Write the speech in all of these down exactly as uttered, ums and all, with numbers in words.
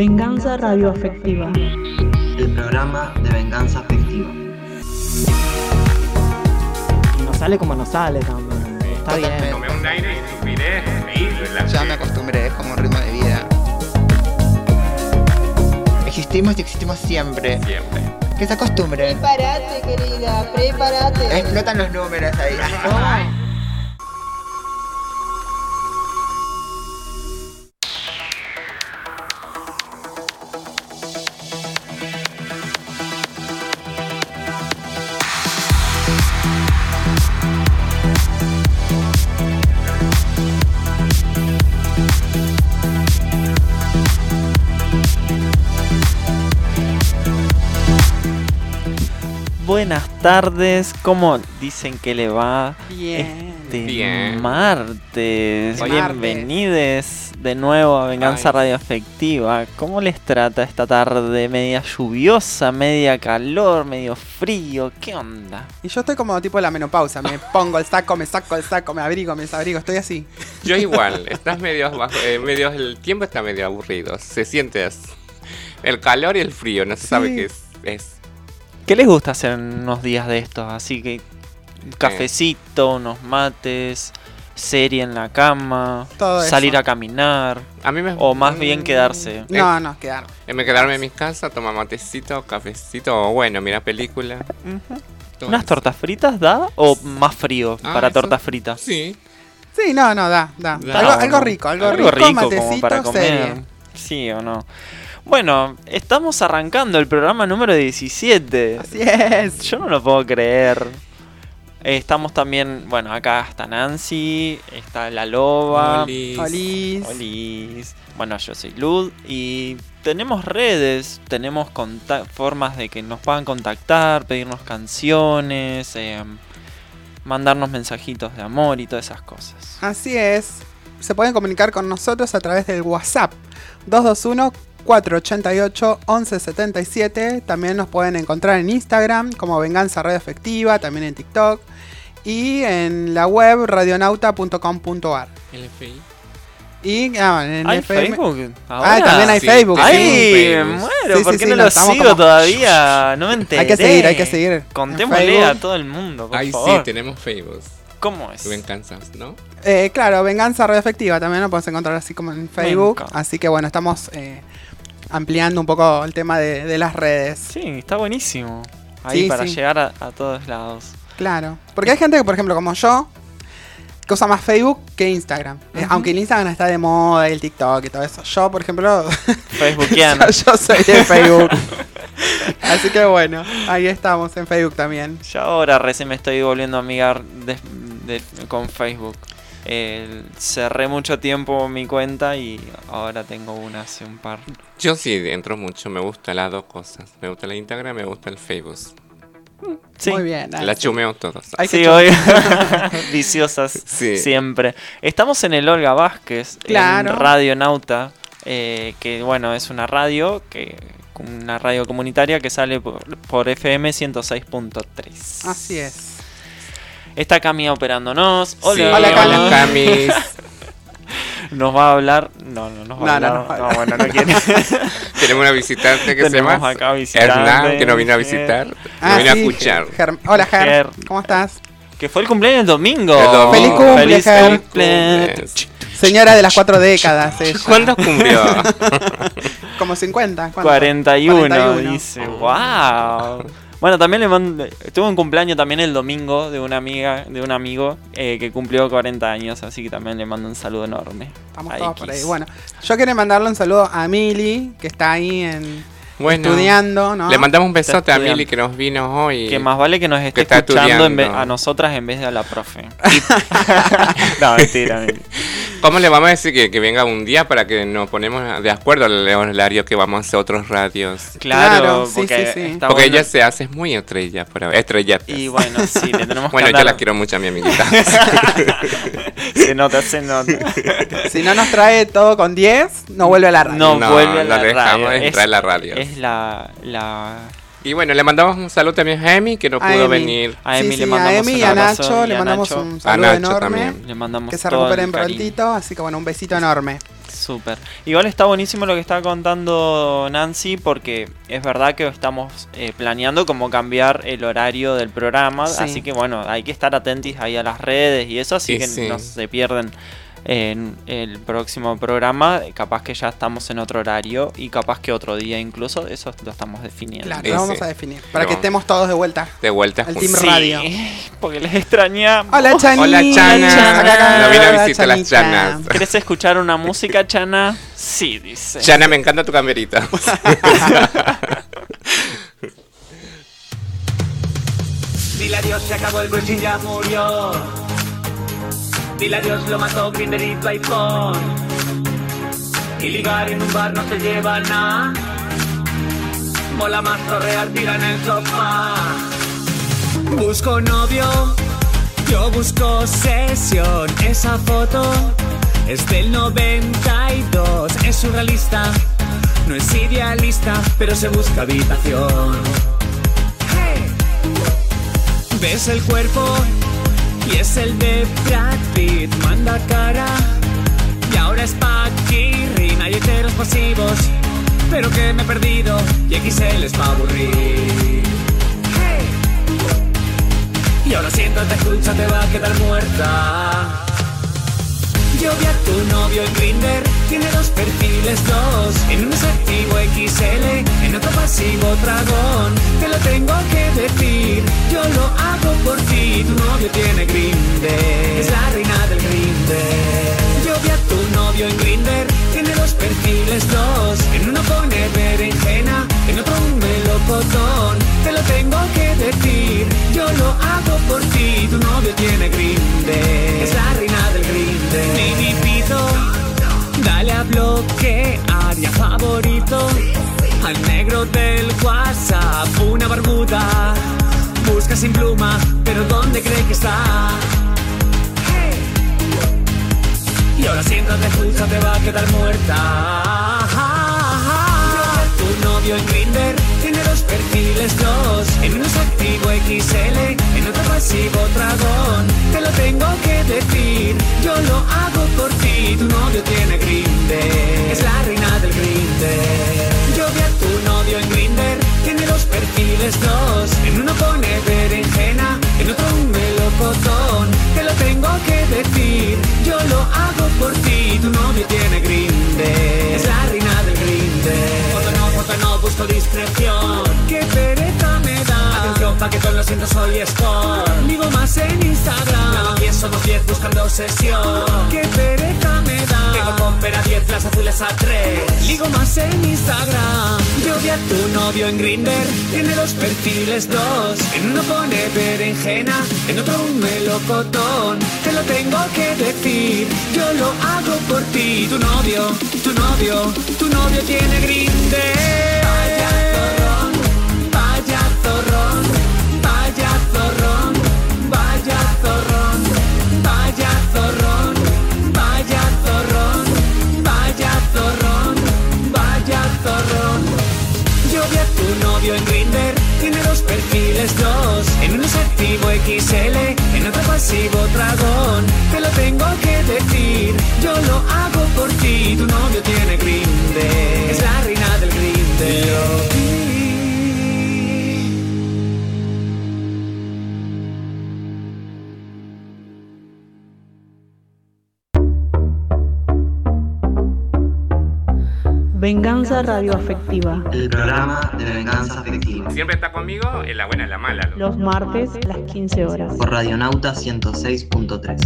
Venganza Radioafectiva. El programa de venganza afectiva. Y nos sale como nos sale también. Está Totalmente. bien. Tomé un aire y suspiré, me hizo en la Ya me acostumbré, es como un ritmo de vida. Existimos y existimos siempre. siempre. Que se acostumbre. Prepárate, querida, prepárate. Explotan los números ahí. Buenas tardes, ¿cómo dicen que le va Bien. este Bien. martes? Martes. Bienvenides de nuevo a Venganza Ay. Radioafectiva. ¿Cómo les trata esta tarde media lluviosa, media calor, medio frío? ¿Qué onda? Y yo estoy como tipo la menopausa. Me pongo el saco, me saco el saco, me abrigo, me desabrigo. Estoy así. Yo igual, estás medio bajo, eh, medio, el tiempo está medio aburrido, se siente as- el calor y el frío, no se Sí. sabe qué es, es. ¿Qué les gusta hacer en unos días de estos? Así que un cafecito, unos mates, serie en la cama, Todo salir eso. a caminar, A mí me... o más bien quedarse. No, no, quedar. Eh, me quedarme en mi casa, tomar matecito, cafecito, o bueno, mira película. todo ¿Unas eso. tortas fritas da? ¿O más frío Ah, para eso- tortas fritas? Sí. Sí, no, no, da, da. Da. Algo, Ah, algo bueno. rico, algo, Algo rico, rico matecito, como para comer. serie. Sí o no. Bueno, estamos arrancando el programa número diecisiete. Así es. Yo no lo puedo creer. Eh, Estamos también, bueno, acá está Nancy, está la Loba. Olis. Olis. Olis. Bueno, yo soy Lud y tenemos redes, tenemos conta- formas de que nos puedan contactar, pedirnos canciones, eh, mandarnos mensajitos de amor y todas esas cosas. Así es. Se pueden comunicar con nosotros a través del WhatsApp dos dos uno, cuatro ocho ocho, once setenta y siete. También nos pueden encontrar en Instagram como Venganza Radioafectiva, también en TikTok y en la web radionauta punto com punto ar. El F I. Y ah, en ¿Hay F M Facebook? Ah, ¿Ahora? también hay Sí, Facebook. sí. sí. ¡Ay, me Facebook. muero! Sí, ¿Por sí, qué sí, no no, lo estamos sigo como- todavía? No me enteré. Hay que seguir, hay que seguir. En Contémosle Facebook. a todo el mundo, por Ay, sí, favor. tenemos Facebook. ¿Cómo es? Venganzas, ¿no? Eh, claro, Venganza Radioafectiva también lo puedes encontrar así como en Facebook. encanta. Así que bueno, estamos eh, ampliando un poco el tema de, de las redes. Sí, está buenísimo. Ahí Sí, para sí. llegar a, a todos lados. Claro. Porque hay gente que, por ejemplo, como yo, que usa más Facebook que Instagram. Eh, Ujú. aunque el Instagram está de moda, el TikTok y todo eso. Yo, por ejemplo, Facebookiano. yo soy de Facebook. Así que bueno, ahí estamos en Facebook también. Yo ahora recién me estoy volviendo a amigar de- de- con Facebook. Eh, cerré mucho tiempo mi cuenta y ahora tengo una hace un par. Yo sí entro mucho, me gustan las dos cosas. Me gusta el Instagram, me gusta el Facebook. Sí, Muy bien. La Nancy. chumeo todas. Hay que sí, chu- hoy viciosas Sí. siempre. Estamos en el Olga Vázquez, Claro. en Radio Nauta, eh, que bueno, es una radio, que una radio comunitaria que sale por, por F M ciento seis punto tres. Así es. Está Cami operándonos. Hola, Sí, Hola, Cami. hola, Camis. Nos va a hablar. No, no nos va a No, no hablar. nos va a No, hablar. bueno, no quiere. Tenemos una visitante que se Tenemos llama acá visitante, Hernán, que nos vino a Ger. visitar. Ah, Nos vino sí, a escuchar. Ger- Hola, Ger. Ger. ¿Cómo estás? Que fue el cumpleaños el domingo. El domingo. Feliz cumple, Feliz Ger. cumple. Señora de las cuatro décadas. ella. ¿Cuándo cumplió? Como cincuenta. ¿cuánto? cuarenta y uno, cuarenta y uno. dice. ¡Wow! Bueno, también le mando. Tuve un cumpleaños también el domingo de una amiga, de un amigo eh, que cumplió cuarenta años, así que también le mando un saludo enorme. Estamos a todos X. por ahí. Bueno, yo quería mandarle un saludo a Mili, que está ahí en, Bueno, estudiando, ¿no? le mandamos un Está besote a estudiando. Mili que nos vino hoy. Que más vale que nos esté está escuchando en vez- estudiando. a nosotras en vez de a la profe. no, mentira, mentira. ¿Cómo le vamos a decir que, que venga un día para que nos ponemos de acuerdo al horario que vamos a hacer otros radios? Claro, Claro, sí, porque, sí, sí. está Porque bueno. ella se hace muy estrella, por ahora, estrellata. Y bueno, sí, le tenemos Bueno, que yo andar- la quiero mucho a mi amiguita. Se nota, se nota. Si no nos trae todo con diez, no vuelve a la radio. No, No, vuelve a no la le dejamos radio. entrar a la radio. Es la, la Y bueno, le mandamos un saludo también a Emi, que no A pudo Emi. venir. A Sí, Emi sí, le mandamos a Emi un y a abrazo, Nacho y le a mandamos Nacho un saludo Nacho enorme. también. le mandamos Que se todo el recuperen cariño. prontito, así que bueno, un besito enorme. Súper. Igual está buenísimo lo que está contando Nancy, porque es verdad que estamos eh, planeando cómo cambiar el horario del programa, Sí. así que bueno, hay que estar atentos ahí a las redes y eso, así Y que sí. no se pierden en el próximo programa. Capaz que ya estamos en otro horario y capaz que otro día incluso, eso lo estamos definiendo. Claro, Sí, lo vamos sí. a definir. Para No. que estemos todos de vuelta. De vuelta. Al juntos. Team Radio. porque les extrañamos. Hola, Chani. Hola, Chana. Acá, Nos vino a hola, visitar las Chanita. Chanas. ¿Querés escuchar una música, Chana? Sí, dice. Chana, me encanta tu camerita. Dile adiós, se acabó el brushing, ya murió. Dile adiós, lo mató Grindr y tu iPhone. Y ligar en un bar no se lleva nada. Mola más torrear, tira en el sofá. Busco novio, yo busco sesión. Esa foto es del noventa y dos. Es surrealista, no es idealista, pero se busca habitación. Ves el cuerpo y es el de Brad Pitt. Manda cara y ahora es Paquirri. Hay heteros pasivos, pero que me he perdido y X L es pa' aburrir. Hey. Y ahora siéntate, escucha, te va a quedar muerta. Yo vi a tu novio en Grindr, tiene dos perfiles, dos. En uno es activo X L, en otro pasivo dragón. Te lo tengo que decir, yo lo hago por ti. Tu novio tiene Grindr, es la reina del Grindr. Yo vi a tu novio en Grindr, tiene dos perfiles, dos. En uno pone berenjena, en otro un melocotón. Te lo tengo que decir, yo lo hago por ti. Tu novio tiene Grindr, es la reina del Grindr. Mi pido, dale a bloquear y a favorito al negro del WhatsApp, una barbuda. Busca sin pluma, pero ¿dónde cree que está? Hey. Y ahora siéntate, escucha, te va a quedar muerta. Tu novio en Grindr tiene dos perfiles, dos. En uno es activo X L, en otro pasivo dragón. Te lo tengo que decir, yo lo hago por ti. Tu novio tiene Grindr, es la reina del Grindr. Yo vi a tu novio en Grindr, tiene dos perfiles, dos. En uno pone berenjena, en otro un melocotón. Te lo tengo que decir, yo lo hago por ti. Tu novio tiene Grindr, es la reina del Grindr. Foto no, foto no, busco discreción. Qué pereza me da. Atención, paquetón, lo siento, soy sport. Digo más en Instagram. Nada, diez, somos diez buscando sesión. Qué pereza me da. Tengo popper a diez, las azules a tres. Ligo más en Instagram. Yo vi a tu novio en Grindr, tiene dos perfiles, dos. En uno pone berenjena, en otro un melocotón. Te lo tengo que decir, yo lo hago por ti. Tu novio, tu novio, tu novio tiene Grindr. Vaya zorrón, vaya zorrón, vaya zorrón, vaya zorrón, vaya zorrón, vaya zorrón, vaya zorrón, vaya zorrón. Yo vi a tu novio en Grindr, tiene dos perfiles, dos. En uno es activo X L, en otro pasivo dragón. Te lo tengo que decir, yo lo hago por ti. Tu novio tiene Grindr, es la reina del Grindr. Venganza radioafectiva. El programa de venganza afectiva. Siempre está conmigo en la buena y la mala. loco. Los martes a las quince horas. Por Radionauta ciento seis punto tres.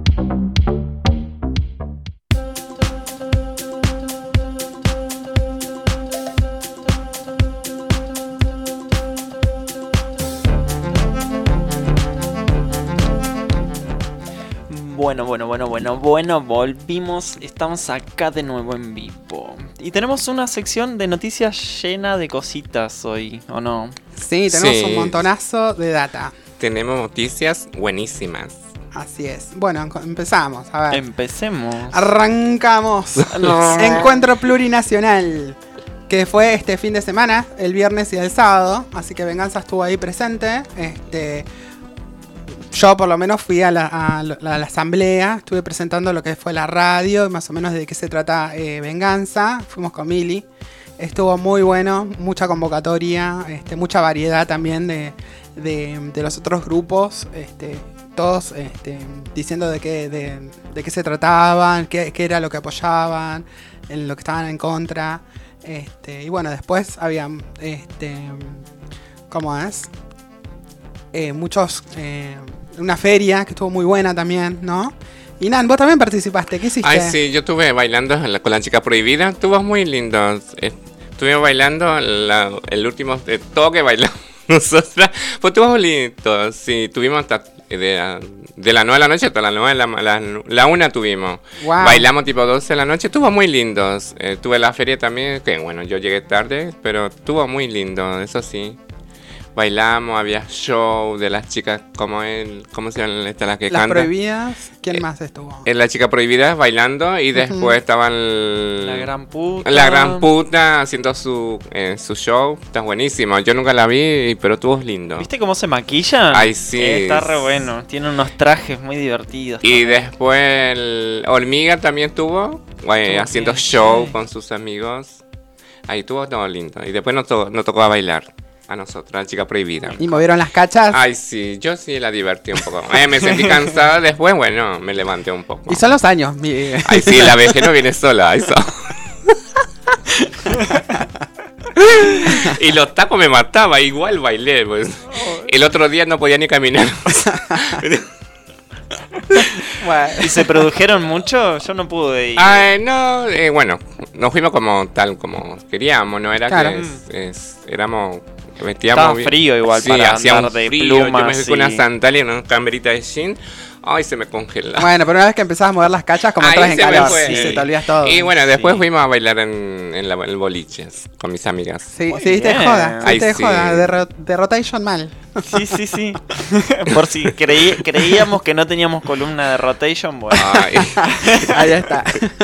Bueno, bueno, bueno, bueno, bueno, volvimos, estamos acá de nuevo en vivo. Y tenemos una sección de noticias llena de cositas hoy, ¿o no? Sí, tenemos Sí. un montonazo de data. Tenemos noticias buenísimas. Así es. Bueno, en- empezamos. A ver. Empecemos. Arrancamos. No. Encuentro plurinacional. que fue este fin de semana, el viernes y el sábado, así que Venganza estuvo ahí presente. Este, yo por lo menos fui a la, a la, a la asamblea, estuve presentando lo que fue la radio, más o menos de qué se trata eh, Venganza, fuimos con Mili, estuvo muy bueno, mucha convocatoria, este, mucha variedad también de, de, de los otros grupos, este, todos este, diciendo de qué, de, de qué se trataban, qué, qué era lo que apoyaban, en lo que estaban en contra. Este, y bueno, después había, este, ¿cómo es? Eh, muchos, eh, una feria que estuvo muy buena también, ¿no? Y Nan, vos también participaste, ¿qué hiciste? Ay, sí, yo estuve bailando la- con la chica prohibida, estuvo muy lindo. Eh, Estuvimos bailando la- el último eh, toque, bailamos nosotras. Pues estuvo bonito, sí, tuvimos hasta de, de las nueve de la noche hasta las nueve, la, la, la una tuvimos. Wow. Bailamos tipo doce de la noche, estuvo muy lindo. Eh, tuve la feria también, que bueno, yo llegué tarde, pero estuvo muy lindo, eso sí. Bailamos, había show de las chicas, como él, ¿cómo se llaman estas las que Las cantan? prohibidas, ¿quién Eh, más estuvo? Es la chica prohibida bailando y después Ujú. estaban el- La gran puta. la gran puta haciendo su, eh, su show. Está buenísimo. Yo nunca la vi, pero estuvo lindo. ¿Viste cómo se maquillan? Ay, sí. Eh, está re bueno. Tiene unos trajes muy divertidos. Y también. después el Hormiga también estuvo eh, Estuvo haciendo bien, show sí. con sus amigos. Ahí estuvo todo lindo. Y después nos, to- nos tocó a bailar a nosotros, la chica prohibida. ¿Y movieron las cachas? Ay, sí, yo sí la divertí un poco. Eh, me sentí cansada después, bueno, me levanté un poco. Y son los años. mi- Ay, sí, la vejez no viene sola, eso. Y los tacos me mataba, igual bailé, pues. El otro día no podía ni caminar. Bueno. ¿Y se produjeron mucho? Yo no pude ir. Ay, no, eh, bueno, nos fuimos como tal como queríamos, ¿no? Era Claro. que es, es- éramos, vestíamos Estaba bien. frío igual Sí, para hacía andar un de frío, yo me plumas fui con una y- sandalia y una camberita de jean. Ay, se me congelaba. Bueno, pero una vez que empezás a mover las cachas, como Ahí entras en se me calor, fue. sí, se te olvidas todo. Y bueno, después fuimos a bailar en, en la, el boliches con mis amigas. Sí, sí, viste de joda, Ay, viste de sí. joda, de, ro- de rotation mal. Sí, sí, sí. Por si creí- creíamos que no teníamos columna de rotation, bueno. Ahí está.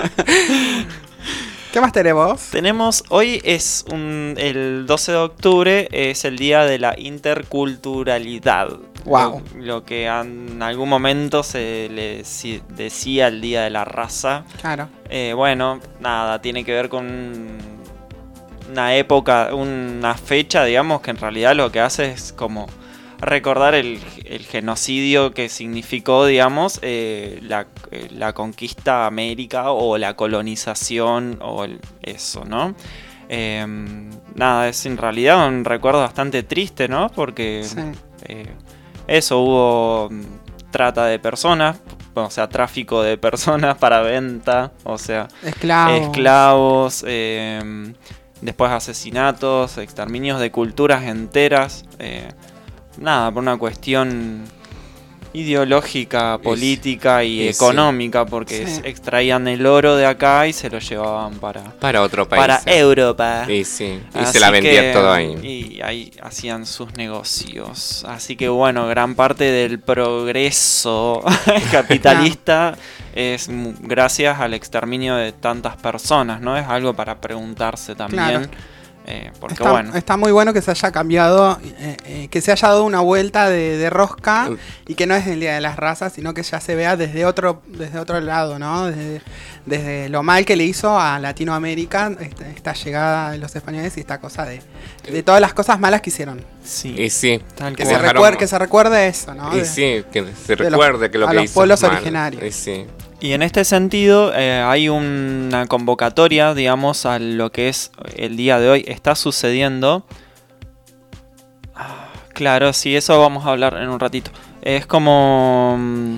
¿Qué más tenemos? Tenemos, hoy es un, el doce de octubre, es el día de la interculturalidad. Wow. Lo, lo que en algún momento se le si- decía el día de la raza. Claro. Eh, bueno, nada, tiene que ver con una época, una fecha, digamos, que en realidad lo que hace es como recordar el, el genocidio que significó, digamos, eh, la, eh, la conquista a América o la colonización o el- eso, ¿no? Eh, nada, es en realidad un recuerdo bastante triste, ¿no? Porque Sí. eh, eso, hubo mm, trata de personas, o sea, tráfico de personas para venta, o sea, Esclavos. esclavos, eh, después asesinatos, exterminios de culturas enteras, eh, nada, por una cuestión ideológica, política y, y sí. económica, porque Sí. es- extraían el oro de acá y se lo llevaban para, Para otro país. para Europa. Y sí, y Así se la vendían que, todo ahí. Y ahí hacían sus negocios. Así que bueno, gran parte del progreso capitalista es mu- gracias al exterminio de tantas personas, ¿no? Es algo para preguntarse también. Claro. eh, porque Está, bueno. está muy bueno que se haya cambiado, eh, eh, que se haya dado una vuelta de, de rosca y que no es el Día de las Razas, sino que ya se vea desde otro, desde otro lado, ¿no? Desde, desde lo mal que le hizo a Latinoamérica esta, esta llegada de los españoles y esta cosa de, de todas las cosas malas que hicieron. Sí. Y sí. Tal Que como se, dejaron- recuerde, que se recuerde eso, ¿no? Y De- sí, que se de los- recuerde que lo a que los hizo pueblos es mal. originarios. Y sí. Y en este sentido eh, hay una convocatoria, digamos, a lo que es el día de hoy. Está sucediendo. Ah, claro, sí, eso vamos a hablar en un ratito. Es como... mm,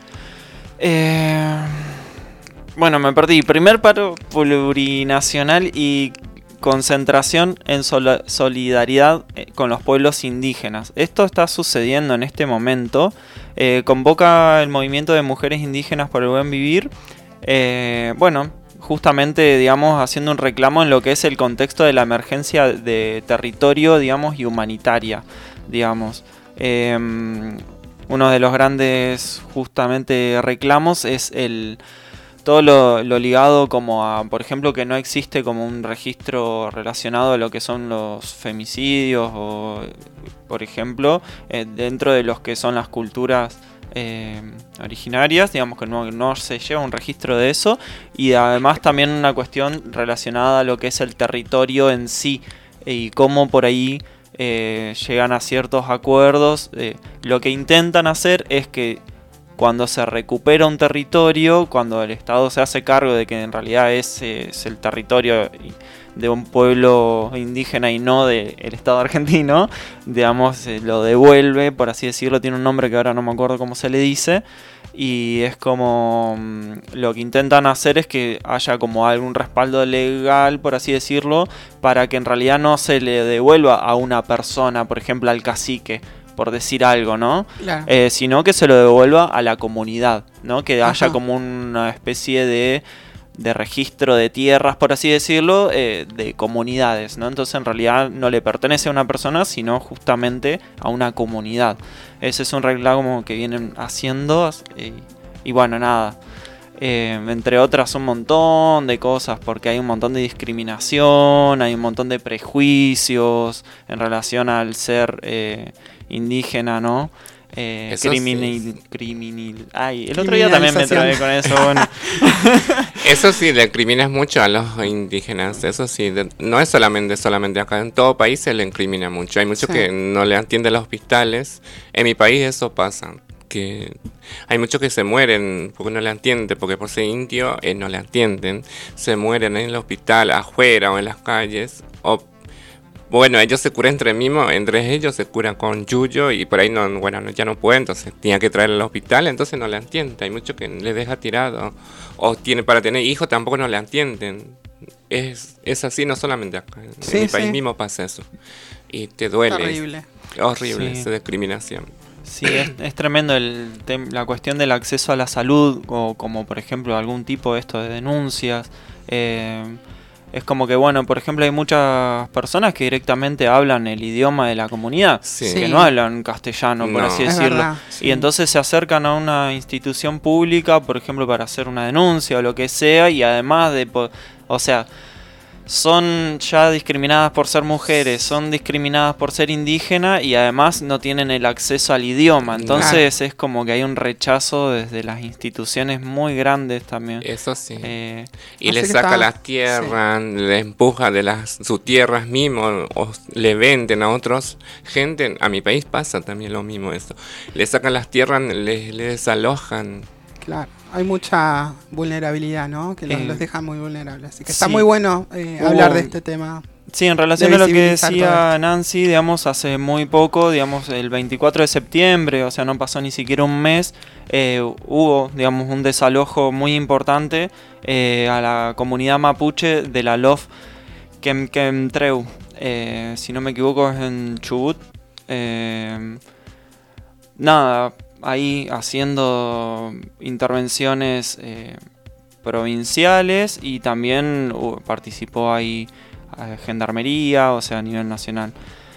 eh, bueno, me perdí. Primer paro plurinacional y concentración en sola- solidaridad eh, con los pueblos indígenas. Esto está sucediendo en este momento. Eh, convoca el movimiento de mujeres indígenas por el buen vivir. Eh, bueno, justamente, digamos, haciendo un reclamo en lo que es el contexto de la emergencia de territorio, digamos, y humanitaria, digamos. Eh, uno de los grandes, justamente, reclamos es el todo lo, lo ligado como a, por ejemplo, que no existe como un registro relacionado a lo que son los femicidios o, por ejemplo, eh, dentro de los que son las culturas eh, originarias, digamos que no, no se lleva un registro de eso, y además también una cuestión relacionada a lo que es el territorio en sí y cómo por ahí eh, llegan a ciertos acuerdos. Eh, lo que intentan hacer es que cuando se recupera un territorio, cuando el Estado se hace cargo de que en realidad ese es el territorio de un pueblo indígena y no del Estado argentino, digamos, eh, lo devuelve, por así decirlo, tiene un nombre que ahora no me acuerdo cómo se le dice, y es como, mmm, lo que intentan hacer es que haya como algún respaldo legal, por así decirlo, para que en realidad no se le devuelva a una persona, por ejemplo al cacique, por decir algo, ¿no? Claro. Eh, sino que se lo devuelva a la comunidad, ¿no? Que Ajá. haya como una especie de, de registro de tierras, por así decirlo, eh, de comunidades, ¿no? Entonces en realidad no le pertenece a una persona, sino justamente a una comunidad. Ese es un reclamo que vienen haciendo eh, y bueno, nada. Eh, entre otras un montón de cosas, porque hay un montón de discriminación, hay un montón de prejuicios en relación al ser eh, indígena, ¿no? Eh, Eso criminal, sí. criminal, ay, el otro día también me trabé con eso, bueno. Eso sí, le incriminas mucho a los indígenas, eso sí, de- no es solamente solamente acá, en todo país se le incrimina mucho. Hay muchos Sí. que no le atienden los hospitales, en mi país eso pasa, que hay muchos que se mueren porque no le atienden, porque por ser indio eh, no le atienden, se mueren en el hospital, afuera o en las calles, o bueno, ellos se curan entre mismos, entre ellos se curan con yuyo y por ahí no, bueno, no, ya no puede, entonces tenía que traerlo al hospital, entonces no le atienden. Hay muchos que le deja tirado, o tiene para tener hijos tampoco no le atienden. Es, es así, no solamente acá, en Sí, mi país sí. mismo pasa eso. Y te duele. Terrible. Es horrible Sí. esa discriminación. Sí, es, es tremendo el tem- la cuestión del acceso a la salud, o como por ejemplo algún tipo de esto de denuncias. Eh, es como que, bueno, por ejemplo, hay muchas personas que directamente hablan el idioma de la comunidad, Sí. que Sí. no hablan castellano, por No. así Es decirlo. verdad, sí. Y entonces se acercan a una institución pública, por ejemplo, para hacer una denuncia o lo que sea, y además de, po- o sea, son ya discriminadas por ser mujeres, son discriminadas por ser indígenas y además no tienen el acceso al idioma. Entonces es como que hay un rechazo desde las instituciones muy grandes también. Eso sí. Eh, Y Así le que saca está- las tierras, le empuja de las sus tierras mismo, o le venden a otros gente. A mi país pasa también lo mismo eso. Le sacan las tierras, le, le desalojan. Claro, hay mucha vulnerabilidad, ¿no? Que los, Eh, los deja muy vulnerables. Así que está sí. muy bueno eh, Hubo- hablar de este tema. Sí, en relación de a lo que visibilizar todo decía esto. Nancy, digamos, hace muy poco, digamos, el veinticuatro de septiembre, o sea, no pasó ni siquiera un mes, eh, hubo, digamos, un desalojo muy importante eh, a la comunidad mapuche de la Lof Quemquemtreu. Eh, si no me equivoco es en Chubut. Eh, nada, ahí haciendo intervenciones eh, provinciales y también uh, participó ahí a Gendarmería, o sea, a nivel nacional.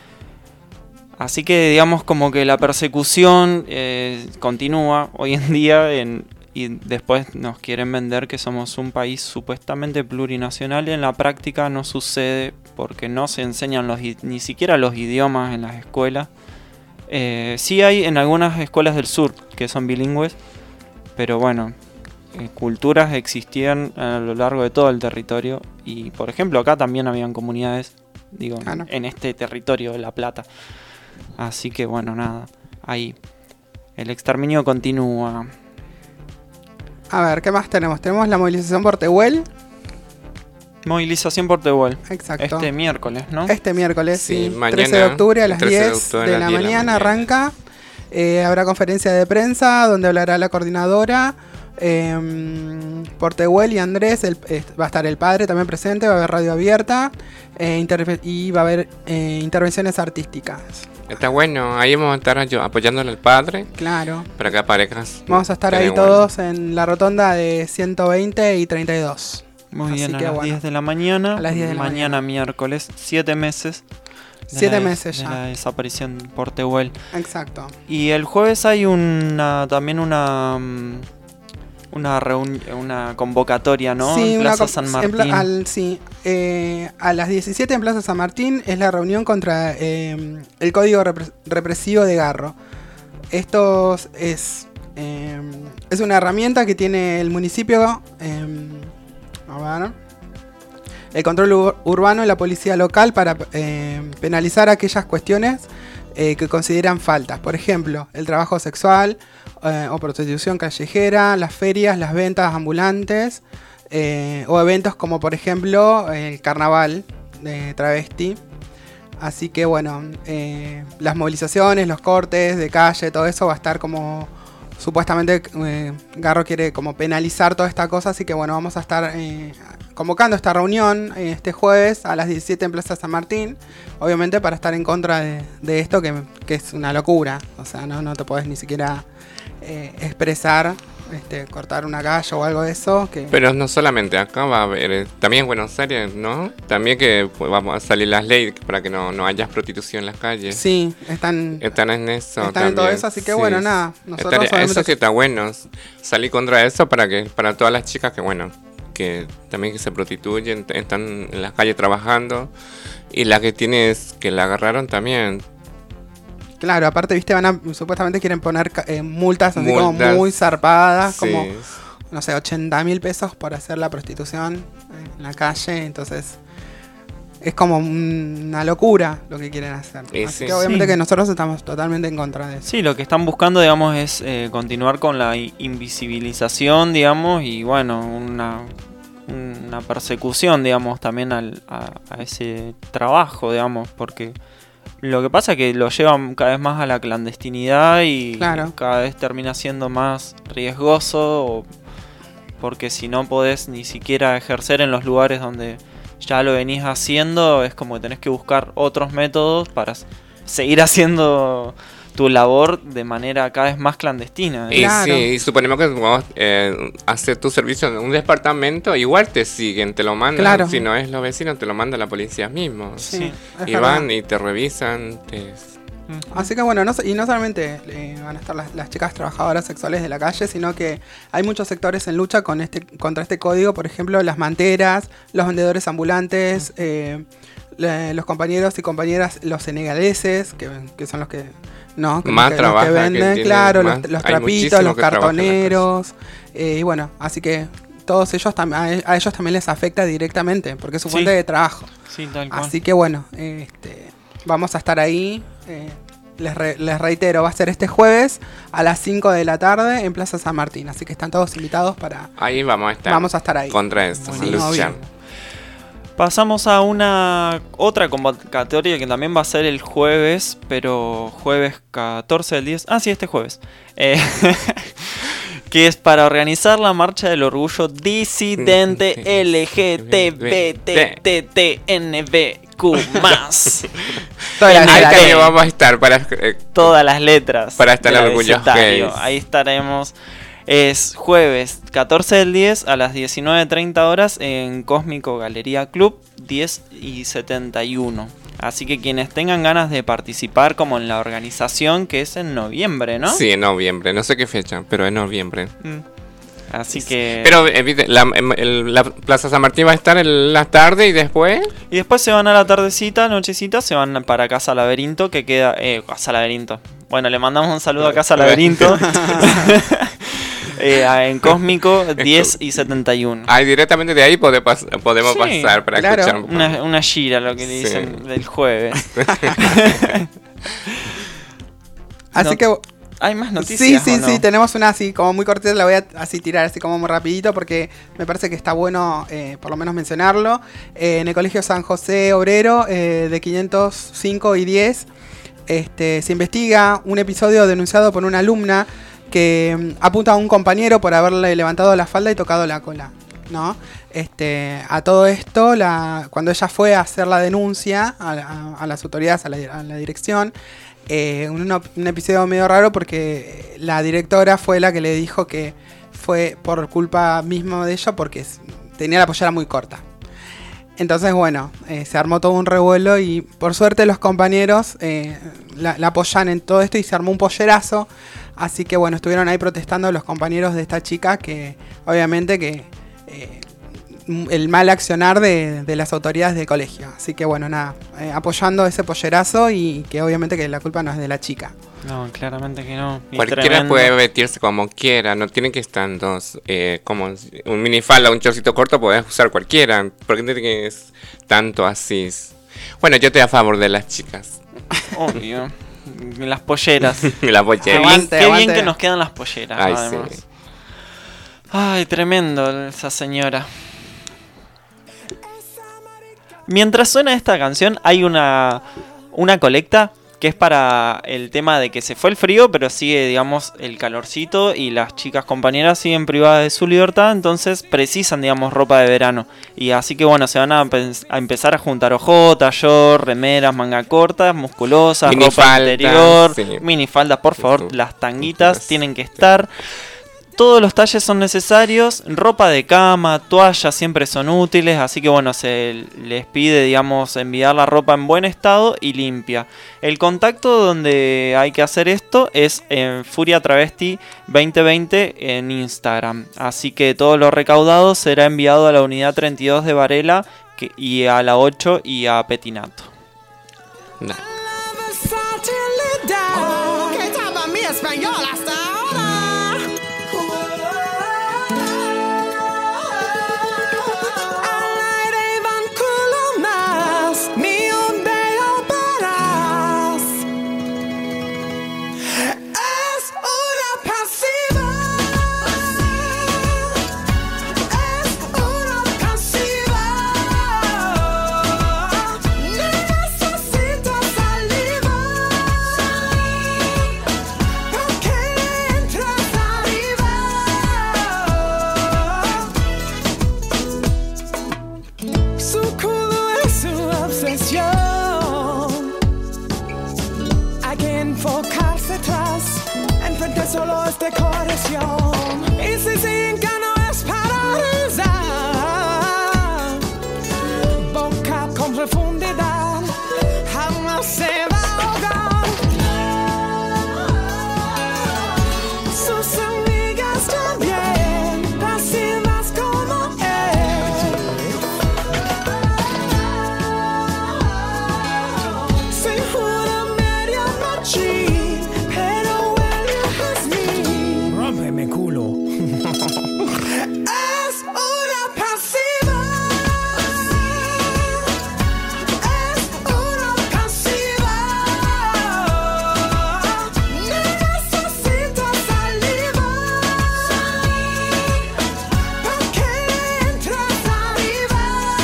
Así que digamos como que la persecución eh, continúa hoy en día en, y después nos quieren vender que somos un país supuestamente plurinacional y en la práctica no sucede porque no se enseñan los, i- ni siquiera los idiomas en las escuelas. Eh, sí hay en algunas escuelas del sur que son bilingües, pero bueno, eh, culturas existían a lo largo de todo el territorio y por ejemplo acá también habían comunidades, digo, Ah, no. en este territorio de La Plata. Así que bueno, nada, ahí el exterminio continúa. A ver, ¿qué más tenemos? Tenemos la movilización por Tehuel. Movilización por Tehuel, Exacto. este miércoles, ¿no? Este miércoles, Sí, sí, mañana, trece de octubre a las trece de diez octubre a de las la diez de la mañana mañana. arranca. Eh, habrá conferencia de prensa donde hablará la coordinadora. Eh, por Tehuel y Andrés el- eh, va a estar el padre también presente, va a haber radio abierta eh, interve- y va a haber eh, intervenciones artísticas. Está bueno, ahí vamos a estar ayo- apoyándole al padre Claro. para que aparezcas. Vamos a estar ahí todos en la rotonda de ciento veinte y treinta y dos. Muy Así bien, a que las bueno. diez de la mañana. A las diez de la mañana miércoles, siete meses. de Siete la des- meses de ya. la desaparición por Tehuel. Exacto. Y el jueves hay una también una mm, una, reun una convocatoria, ¿no? Sí, en Plaza una, San en Martín. pla al, sí, eh, a las diecisiete en Plaza San Martín es la reunión contra eh, el Código Repres Represivo de Garro. Esto es, eh, es una herramienta que tiene el municipio, eh, a ver, el control ur urbano y la policía local para eh, penalizar aquellas cuestiones eh, que consideran faltas. Por ejemplo, el trabajo sexual eh, o prostitución callejera, las ferias, las ventas ambulantes eh, o eventos como por ejemplo el carnaval de travesti. Así que bueno, eh, las movilizaciones, los cortes de calle, todo eso va a estar como... Supuestamente eh, Garro quiere como penalizar toda esta cosa, así que bueno, vamos a estar eh, convocando esta reunión eh, este jueves a las diecisiete en Plaza San Martín, obviamente para estar en contra de, de esto que, que es una locura, o sea, no, no te podés ni siquiera eh, expresar, este, cortar una calle o algo de eso. Que... Pero no solamente acá, va a haber, eh, también en Buenos Aires, ¿no? También que pues, vamos a salir las leyes para que no, no haya prostitución en las calles. Sí, están, están en eso. Están también. en todo eso, así que sí. bueno, nada. Nosotros Estaría, eso sí que... está bueno, salir contra eso para que para todas las chicas que, bueno, que también que se prostituyen, están en las calles trabajando, y la que tienes, que la agarraron también. Claro, aparte, viste, van a, supuestamente quieren poner eh, multas así multas, como muy zarpadas, sí. como, no sé, ochenta mil pesos por hacer la prostitución en la calle, entonces es como una locura lo que quieren hacer. Sí, así sí. que obviamente Sí. que nosotros estamos totalmente en contra de eso. Sí, lo que están buscando, digamos, es eh, continuar con la invisibilización, digamos, y bueno, una, una persecución, digamos, también al, a, a ese trabajo, digamos, porque lo que pasa es que lo llevan cada vez más a la clandestinidad y Claro. cada vez termina siendo más riesgoso, o, porque si no podés ni siquiera ejercer en los lugares donde ya lo venís haciendo, es como que tenés que buscar otros métodos para seguir haciendo tu labor de manera cada vez más clandestina. Y Claro. sí, y suponemos que vos eh, haces tu servicio en un departamento, igual te siguen, te lo mandan. Claro. Si no es los vecinos, te lo manda la policía mismo. Sí. es Y verdad. van y te revisan. Te... Así que bueno, no, y no solamente eh, van a estar las, las chicas trabajadoras sexuales de la calle, sino que hay muchos sectores en lucha con este, contra este código, por ejemplo, las manteras, los vendedores ambulantes, eh, le, los compañeros y compañeras, los senegaleses, que, que son los que, no, que, Más los que, los trabaja que que venden, tienen claro, más- los, los hay trapitos, muchísimos los que trabajan en la calle. cartoneros, eh, y bueno, así que todos ellos tam- a, a ellos también les afecta directamente, porque es su Sí. fuente de trabajo. Sí, tal cual. Así que bueno, eh, este, vamos a estar ahí. Eh, les, re- les reitero, va a ser este jueves a las cinco de la tarde en Plaza San Martín. Así que están todos invitados para... Ahí vamos a estar. Vamos a estar ahí. Contra esto, Sí, luchar. obvio. Pasamos a una otra convocatoria que también va a ser el jueves, pero jueves catorce del diez. Ah, sí, este jueves. Eh, que es para organizar la marcha del orgullo disidente L G T B T T T N B Q más. Todas las Ahí letras. también vamos a estar para... eh, Todas las letras. Para estar del orgullosos abecedario. gays. Ahí estaremos. Es jueves catorce del diez a las diecinueve treinta horas en Cósmico Galería Club diez y setenta y uno. Así que quienes tengan ganas de participar como en la organización, que es en noviembre, ¿no? Sí, en noviembre. No sé qué fecha, pero en noviembre. Mm. Así que... Pero eh, viste, la, em, el- la Plaza San Martín va a estar en la tarde y después... Y después se van a la tardecita, nochecita, se van para Casa Laberinto, que queda... Eh, Casa Laberinto. Bueno, le mandamos un saludo a Casa Laberinto. Eh, en Cósmico diez y setenta y uno. Ahí directamente de ahí pode pas- podemos Sí, pasar para claro. escuchar un poco. Una, una gira, lo que le Sí. dicen del jueves. Así No- que... ¿Hay más noticias? Sí, sí, o no? sí, tenemos una así como muy cortita, la voy a así tirar así como muy rapidito porque me parece que está bueno eh, por lo menos mencionarlo. Eh, en el Colegio San José Obrero eh, de quinientos cinco y diez este, se investiga un episodio denunciado por una alumna que mm, apunta a un compañero por haberle levantado la falda y tocado la cola, ¿no? Este, a todo esto, la, cuando ella fue a hacer la denuncia a, a- a las autoridades, a la, a la dirección, eh, un, un episodio medio raro porque la directora fue la que le dijo que fue por culpa misma de ella porque s- tenía la pollera muy corta. Entonces, bueno, eh, se armó todo un revuelo y por suerte los compañeros eh, la, la apoyan en todo esto y se armó un pollerazo. Así que bueno, estuvieron ahí protestando los compañeros de esta chica que obviamente que eh, el mal accionar de, de las autoridades del colegio. Así que bueno, nada, eh, apoyando ese pollerazo y que obviamente que la culpa no es de la chica. No, claramente que no. Y Cualquiera tremendo. puede vestirse como quiera, no tiene que estar dos, eh, como un minifalda, un chorcito corto, podés usar cualquiera. ¿Por qué tiene que es tanto así? Bueno, yo estoy a favor de las chicas. Obvio. Las polleras. La Qué pollera. bien, Aguante, qué aguante. bien que nos quedan las polleras, Ay, además. sí. Ay, tremendo esa señora. Mientras suena esta canción, hay una, una colecta que es para el tema de que se fue el frío, pero sigue, digamos, el calorcito y las chicas compañeras siguen privadas de su libertad, entonces precisan, digamos, ropa de verano. Y así que, bueno, se van a, pens- a empezar a juntar ojotas, short, remeras, manga cortas, musculosas, ropa Minifaldas, interior, sí. minifaldas, por favor, Sí. las tanguitas Sí. tienen que estar. Todos los talles son necesarios, ropa de cama, toallas siempre son útiles, así que bueno, se les pide, digamos, enviar la ropa en buen estado y limpia. El contacto donde hay que hacer esto es en Furia Travesti veinte veinte en Instagram, así que todo lo recaudado será enviado a la unidad treinta y dos de Varela que- y a la ocho y a Petinato. Nah. Su culo es su obsesión. Hay que enfocarse atrás, enfrentar solo es decoración. Y si siguen que no es para usar, boca con profundidad, jamás se va a ahogar. Sus amigas también, pasivas como él. Se jura medio machín, pero ella es mi. Rómpeme culo. Es una pasiva. Es una pasiva. No necesita saliva. ¿Por qué entras arriba?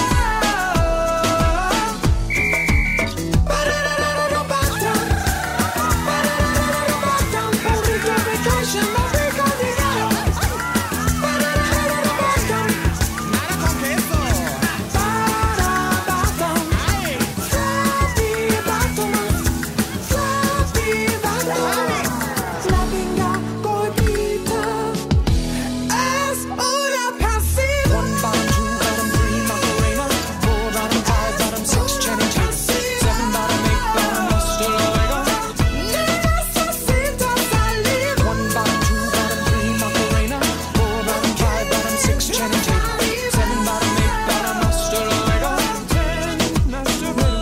Es una pasiva. One bottom, two bottom, three Macarena. Four bottom, five bottom, six Channing Tatum. Seven bottom, eight bottom, hasta luego. Necesito saliva. One bottom, two bottom, three Macarena. Four bottom, five bottom, six Channing Tatum. Seven bottom, eight bottom, hasta luego. Ten, hasta luego.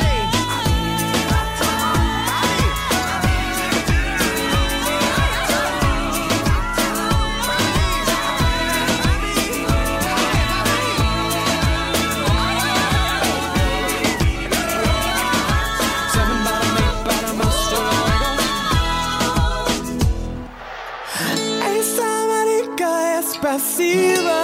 Seven bottom, eight bottom, hasta luego. Esa marica es pasiva.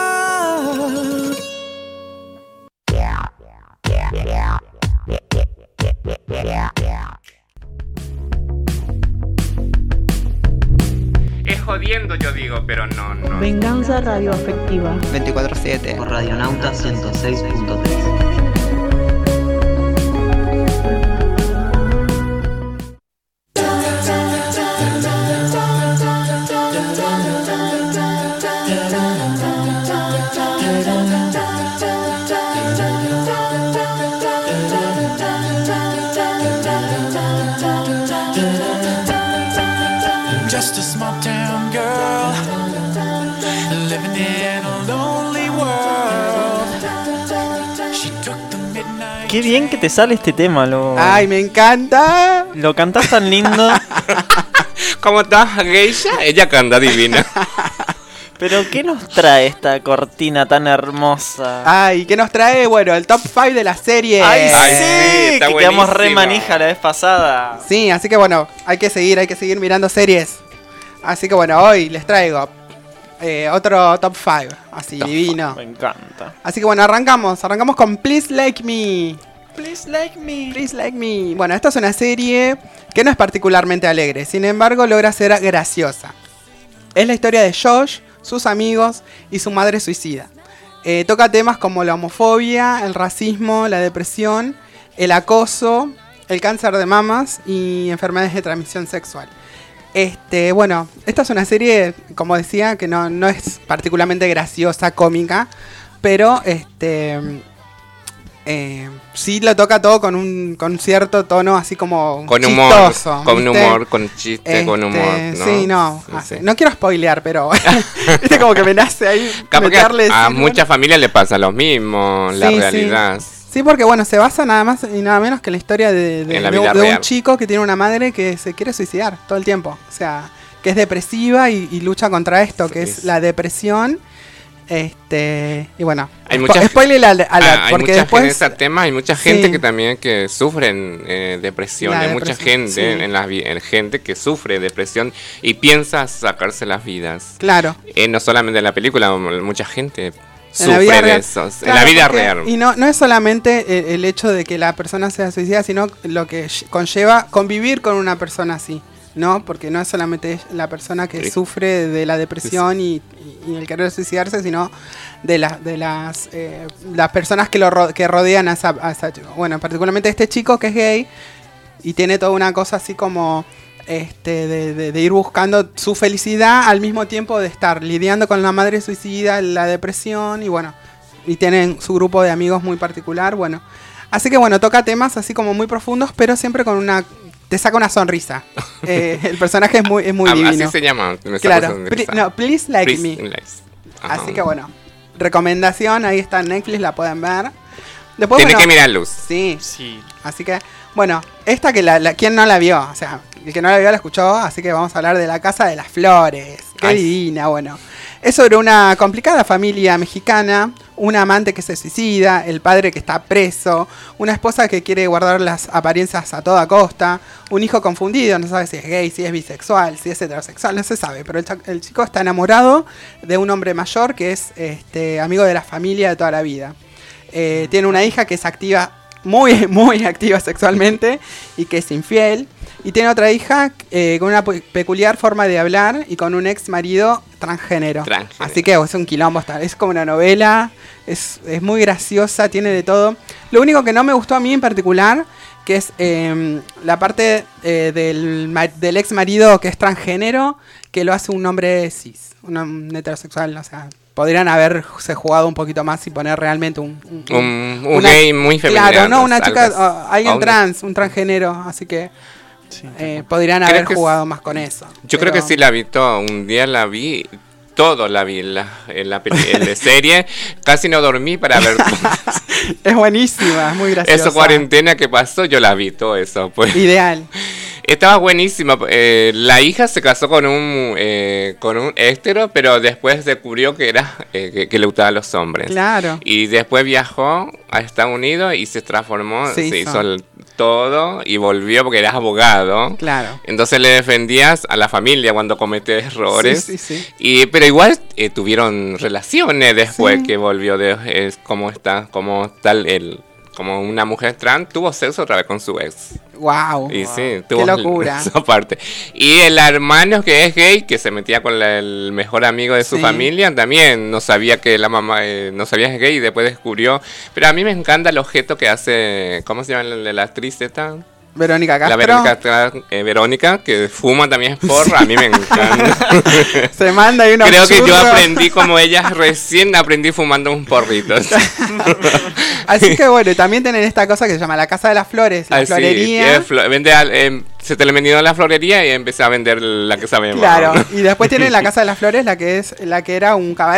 Es jodiendo, yo digo, pero no, no. Venganza radioafectiva. veinticuatro siete. Por Radionauta ciento seis punto tres. Ya Qué bien que te sale este tema, lo. Ay, me encanta. Lo cantás tan lindo. ¿Cómo estás, geisha? Ella canta divina. Pero ¿qué nos trae esta cortina tan hermosa? Ay, ¿qué nos trae? Bueno, el top cinco de la serie. ¡Ay, sí! Ay, sí, está que quedamos re buenísima. manija la vez pasada. Sí, así que bueno, hay que seguir, hay que seguir mirando series. Así que bueno, hoy les traigo eh, otro top cinco, así Top divino. Me encanta. Así que bueno, arrancamos, arrancamos con Please Like Me. Please like me. Please Like Me. Bueno, esta es una serie que no es particularmente alegre, sin embargo logra ser graciosa. Es la historia de Josh, sus amigos y su madre suicida. Eh, toca temas como la homofobia, el racismo, la depresión, el acoso, el cáncer de mamas y enfermedades de transmisión sexual. Este, bueno, esta es una serie, como decía, que no, no es particularmente graciosa, cómica, pero este eh, sí lo toca todo con un con cierto tono así como Con humor, chistoso, con ¿viste? humor, con chiste, con Este, humor, ¿no? Sí, no, Sí, así- sí. no quiero spoilear, pero viste como que me nace ahí Capaz que meterle a, a decir, muchas familias le pasa lo mismo, la Sí, sí. realidad. Sí, porque bueno, se basa nada más y nada menos que en la historia de, de- En la de un- vida de un real. chico que tiene una madre que se quiere suicidar todo el tiempo. O sea, que es depresiva y, y lucha contra esto, que Sí. es la depresión. Este, y bueno, Hay spo- mucha- spoiler alert, Ah, hay porque mucha después gente, ese tema, hay mucha gente Sí. que también que sufren eh, depresión, La hay mucha depresión, gente sí. en la vi- en gente que sufre depresión y piensa sacarse las vidas. claro, Eh, no solamente en la película, mucha gente en sufre la vida de real. eso, en Claro, la vida porque- real. Y no, no es solamente el, el hecho de que la persona sea suicida, sino lo que ll- conlleva convivir con una persona así, ¿no? Porque no es solamente la persona que Sí. sufre de la depresión y, y- y el querer suicidarse, sino de, la- de las, eh, las personas que, lo ro- que rodean a esa, a esa chico. Bueno, particularmente este chico que es gay y tiene toda una cosa así como este de, de- de ir buscando su felicidad al mismo tiempo de estar lidiando con la madre suicida, la depresión y bueno, y tienen su grupo de amigos muy particular, bueno. Así que bueno, toca temas así como muy profundos, pero siempre con una... te saca una sonrisa. Eh, el personaje es muy, es muy Ah, divino. así se llama. me sacó Claro, sonrisa. Pri- no, Please Like Please Me. like. Ajá. Así que bueno, recomendación, ahí está en Netflix, la pueden ver. Después, Tiene bueno, que mirar luz. Sí, Sí. así que, bueno, esta que la, la- ¿quién no la vio? O sea, el que no la vio la escuchó, así que vamos a hablar de La Casa de las Flores. Qué Ay. divina, bueno. Es sobre una complicada familia mexicana, un amante que se suicida, el padre que está preso, una esposa que quiere guardar las apariencias a toda costa, un hijo confundido, no sabe si es gay, si es bisexual, si es heterosexual, no se sabe, pero el, cha- el chico está enamorado de un hombre mayor que es este, amigo de la familia de toda la vida. Eh, tiene una hija que es activa, muy, muy activa sexualmente y que es infiel. Y tiene otra hija eh, con una pe- peculiar forma de hablar y con un ex marido transgénero. Transgénero. Así que es un quilombo, está- es como una novela, es, es muy graciosa, tiene de todo. Lo único que no me gustó a mí en particular, que es eh, la parte eh, del, ma- del ex marido que es transgénero, que lo hace un hombre cis, un, un heterosexual, o sea... Podrían haberse jugado un poquito más y poner realmente un... un- Un, un una- gay muy femenino. Claro, no, una algo chica, así. o alguien A un- trans, un transgénero, así que Sí. eh, podrían Creo haber que jugado más con eso. Yo creo Pero- que sí la vi todo. Un día la vi, todo la vi en la, en la, peli- en la serie. Casi no dormí para ver Es buenísima, es muy graciosa. esa cuarentena que pasó. Yo la vi, todo eso. Pues. Ideal. Estaba buenísima. Eh, la hija se casó con un eh, con un hétero, pero después descubrió que era eh, que, que le gustaban los hombres. Claro. Y después viajó a Estados Unidos y se transformó, Se se, hizo. hizo el- todo y volvió porque era abogado. Claro. Entonces le defendías a la familia cuando comete errores. Sí, sí, sí. Y, pero igual eh, tuvieron relaciones después Sí. que volvió de es como está, como tal el, como una mujer trans tuvo sexo otra vez con su ex. Wow. Y sí, Qué tuvo locura. esa parte. Y el hermano que es gay, que se metía con la- el mejor amigo de su Sí. familia, también no sabía que la mamá eh, no sabía que es gay y después descubrió. Pero a mí me encanta el objeto que hace, ¿cómo se llama la, la actriz esta? Verónica La Castro. Verónica, Tra- eh, Verónica, que fuma también es porra, a mí me encanta. Se manda ahí unos Creo que yo churros. aprendí como ella, recién aprendí fumando un porrito. Así que bueno, y también tienen esta cosa que se llama la Casa de las Flores, la Ah, sí, florería. tiene flo- vende al- em, se te le vendió a la florería y empecé a vender la que sabemos. Claro, y después tienen la Casa de las Flores, la que es la que era un cabaret.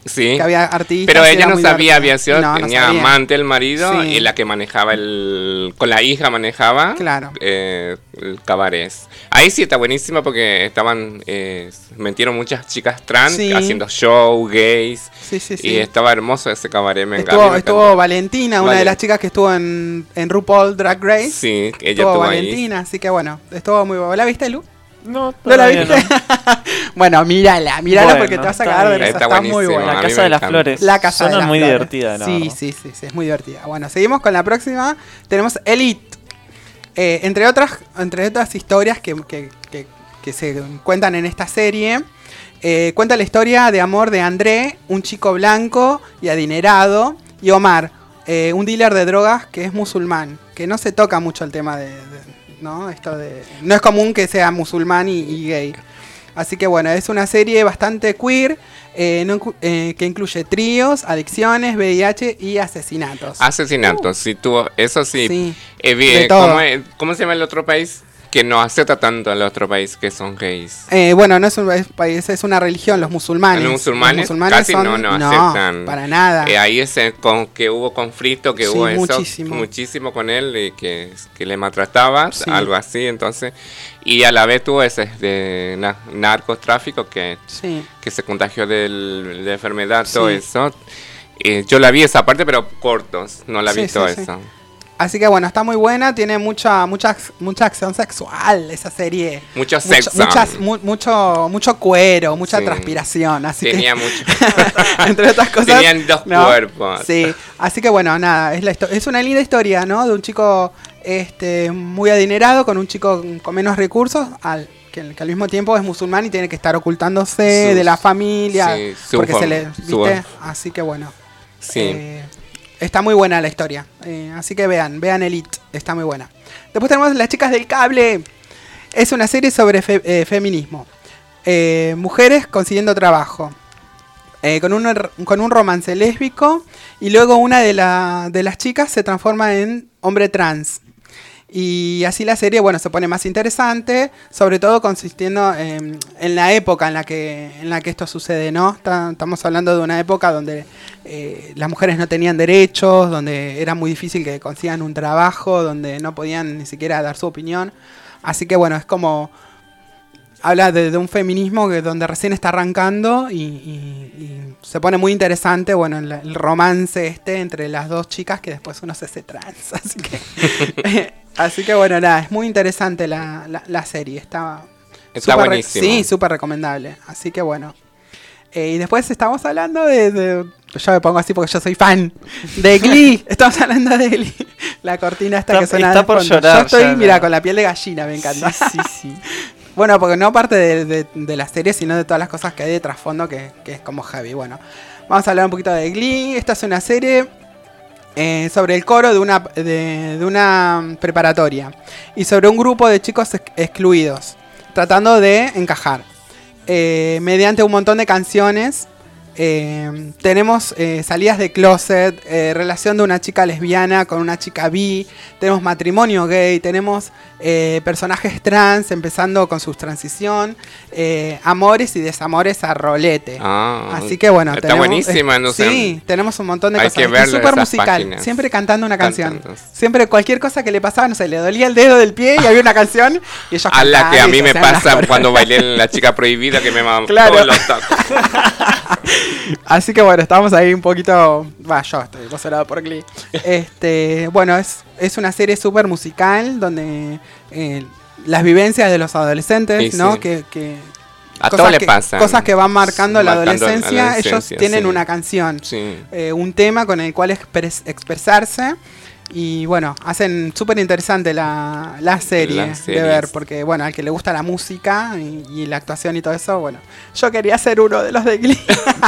Sí. Que había artistas. Pero y ella era no muy sabía divertido. aviación, No, no tenía sabía. amante el marido Sí. y la que manejaba el... Con la hija manejaba Claro. eh, el cabaret. Ahí sí está buenísimo porque estaban... Eh, metieron muchas chicas trans Sí. haciendo show, gays. Sí, sí, sí. Y estaba hermoso ese cabaret. Me Estuvo, encanta, me estuvo encanta. Valentina, una de Valen- las chicas que estuvo en, en RuPaul Drag Race. Sí, ella estuvo estuvo ahí. Valentina, así que bueno, estuvo muy buena. ¿La viste, Lu? No, ¿No la todavía viste? Bueno, mírala, mírala Bueno, porque te vas a está cagar de bien. risa. Está Está muy buenísimo. buena. A La mí Casa me de las encanta. Flores. La Casa Suena de las muy Flores. divertida, la Sí, verdad. sí, sí, sí, es muy divertida. Bueno, seguimos con la próxima. Tenemos Elite. Eh, entre otras, entre otras historias que, que, que, que se cuentan en esta serie, eh, cuenta la historia de amor de André, un chico blanco y adinerado, y Omar, eh, un dealer de drogas que es musulmán, que no se toca mucho el tema de, de- ¿no? Esto de, no es común que sea musulmán y, y gay. Así que bueno, es una serie bastante queer, eh, no incu- eh, que incluye tríos, adicciones, V I H y asesinatos. Asesinatos, sí, tuvo, eso sí. Sí, Eh, vi- de eh, todo. ¿cómo, es- cómo se llama el otro país? Que no acepta tanto al otro país que son gays. Eh, bueno, no es un es- país, es una religión, los musulmanes. Los musulmanes Los casi no, no aceptan. para nada. Eh, ahí es el con que hubo conflicto, que Sí, hubo eso muchísimo. muchísimo con él y que, que le maltrataba, Sí. algo así, entonces. Y a la vez tuvo ese de na- narcotráfico que, Sí. que se contagió del- de la enfermedad, todo Sí. eso. Eh, yo la vi esa parte, pero cortos, no la vi Sí, todo sí, sí. eso. Así que bueno, está muy buena, tiene mucha mucha mucha acción sexual esa serie. Mucho Mucho- sexo. muchas- mu- mucho mucho cuero, mucha Sí. transpiración, así Tenía que mucho. entre otras cosas. Tenían dos ¿no? cuerpos. Sí, así que bueno, nada, es la histo- es una linda historia, ¿no? De un chico este muy adinerado con un chico con menos recursos, al que, que al mismo tiempo es musulmán y tiene que estar ocultándose Sus- de la familia sí, su porque se fam- le, su- ¿viste? Así que bueno. Sí. Eh, está muy buena la historia. Eh, así que vean, vean Elite. Está muy buena. Después tenemos Las Chicas del Cable. Es una serie sobre fe- eh, feminismo. Eh, mujeres consiguiendo trabajo. Eh, con, un, con un romance lésbico. Y luego una de, la, de las chicas se transforma en hombre trans. Y así la serie, bueno, se pone más interesante, sobre todo consistiendo en, en la época en la que en la que esto sucede, ¿no? Está- estamos hablando de una época donde eh, las mujeres no tenían derechos, donde era muy difícil que consigan un trabajo, donde no podían ni siquiera dar su opinión. Así que bueno, es como habla de, de un feminismo que donde recién está arrancando y, y- y se pone muy interesante, bueno, el, el romance este entre las dos chicas que después uno se hace trans, así que así que bueno, nada, es muy interesante la, la, la serie, está Está súper re- buenísimo. sí, súper recomendable, así que bueno. Eh, y después estamos hablando de, de- yo me pongo así porque yo soy fan de Glee, estamos hablando de Glee, la cortina esta Está- que suena está de por fondo. llorar Yo estoy, ya, mira, la- con la piel de gallina, me encanta. Sí, sí, sí. Bueno, porque no parte de, de- de la serie, sino de todas las cosas que hay de trasfondo, que, que es como heavy. Bueno, vamos a hablar un poquito de Glee. Esta es una serie eh, sobre el coro de una, de, de una preparatoria y sobre un grupo de chicos ex- excluidos, tratando de encajar. Eh, mediante un montón de canciones. Eh, tenemos eh, salidas de closet, eh, relación de una chica lesbiana con una chica bi, tenemos matrimonio gay, tenemos eh, personajes trans empezando con su transición, eh, amores y desamores a rolete. Ah, Así que bueno, está tenemos, buenísima, eh, no sé. sí, tenemos un montón de Hay cosas. que Es verlo, súper esas musical, páginas. siempre cantando una canción. Cantando. Siempre cualquier cosa que le pasaba, no sé, le dolía el dedo del pie y había una canción y ellos A la que a cantaban y mí se me hacían las pasa coreografías. cuando bailé en La Chica Prohibida, que me mamó Claro. todos los tacos. Así que bueno, estamos ahí un poquito. Va, yo estoy emocionado por Glee. Este, bueno, es, es una serie súper musical donde eh, las vivencias de los adolescentes, Sí, ¿no? sí. Que, que A cosas todos le que- pasa. Cosas que van marcando la Marcando la adolescencia, ellos adolescencia, tienen sí. una canción, Sí. eh, un tema con el cual expres- expresarse. Y bueno, hacen súper interesante la, la serie Las de series. ver, porque bueno, al que le gusta la música y, y la actuación y todo eso, bueno, yo quería ser uno de los de Glee.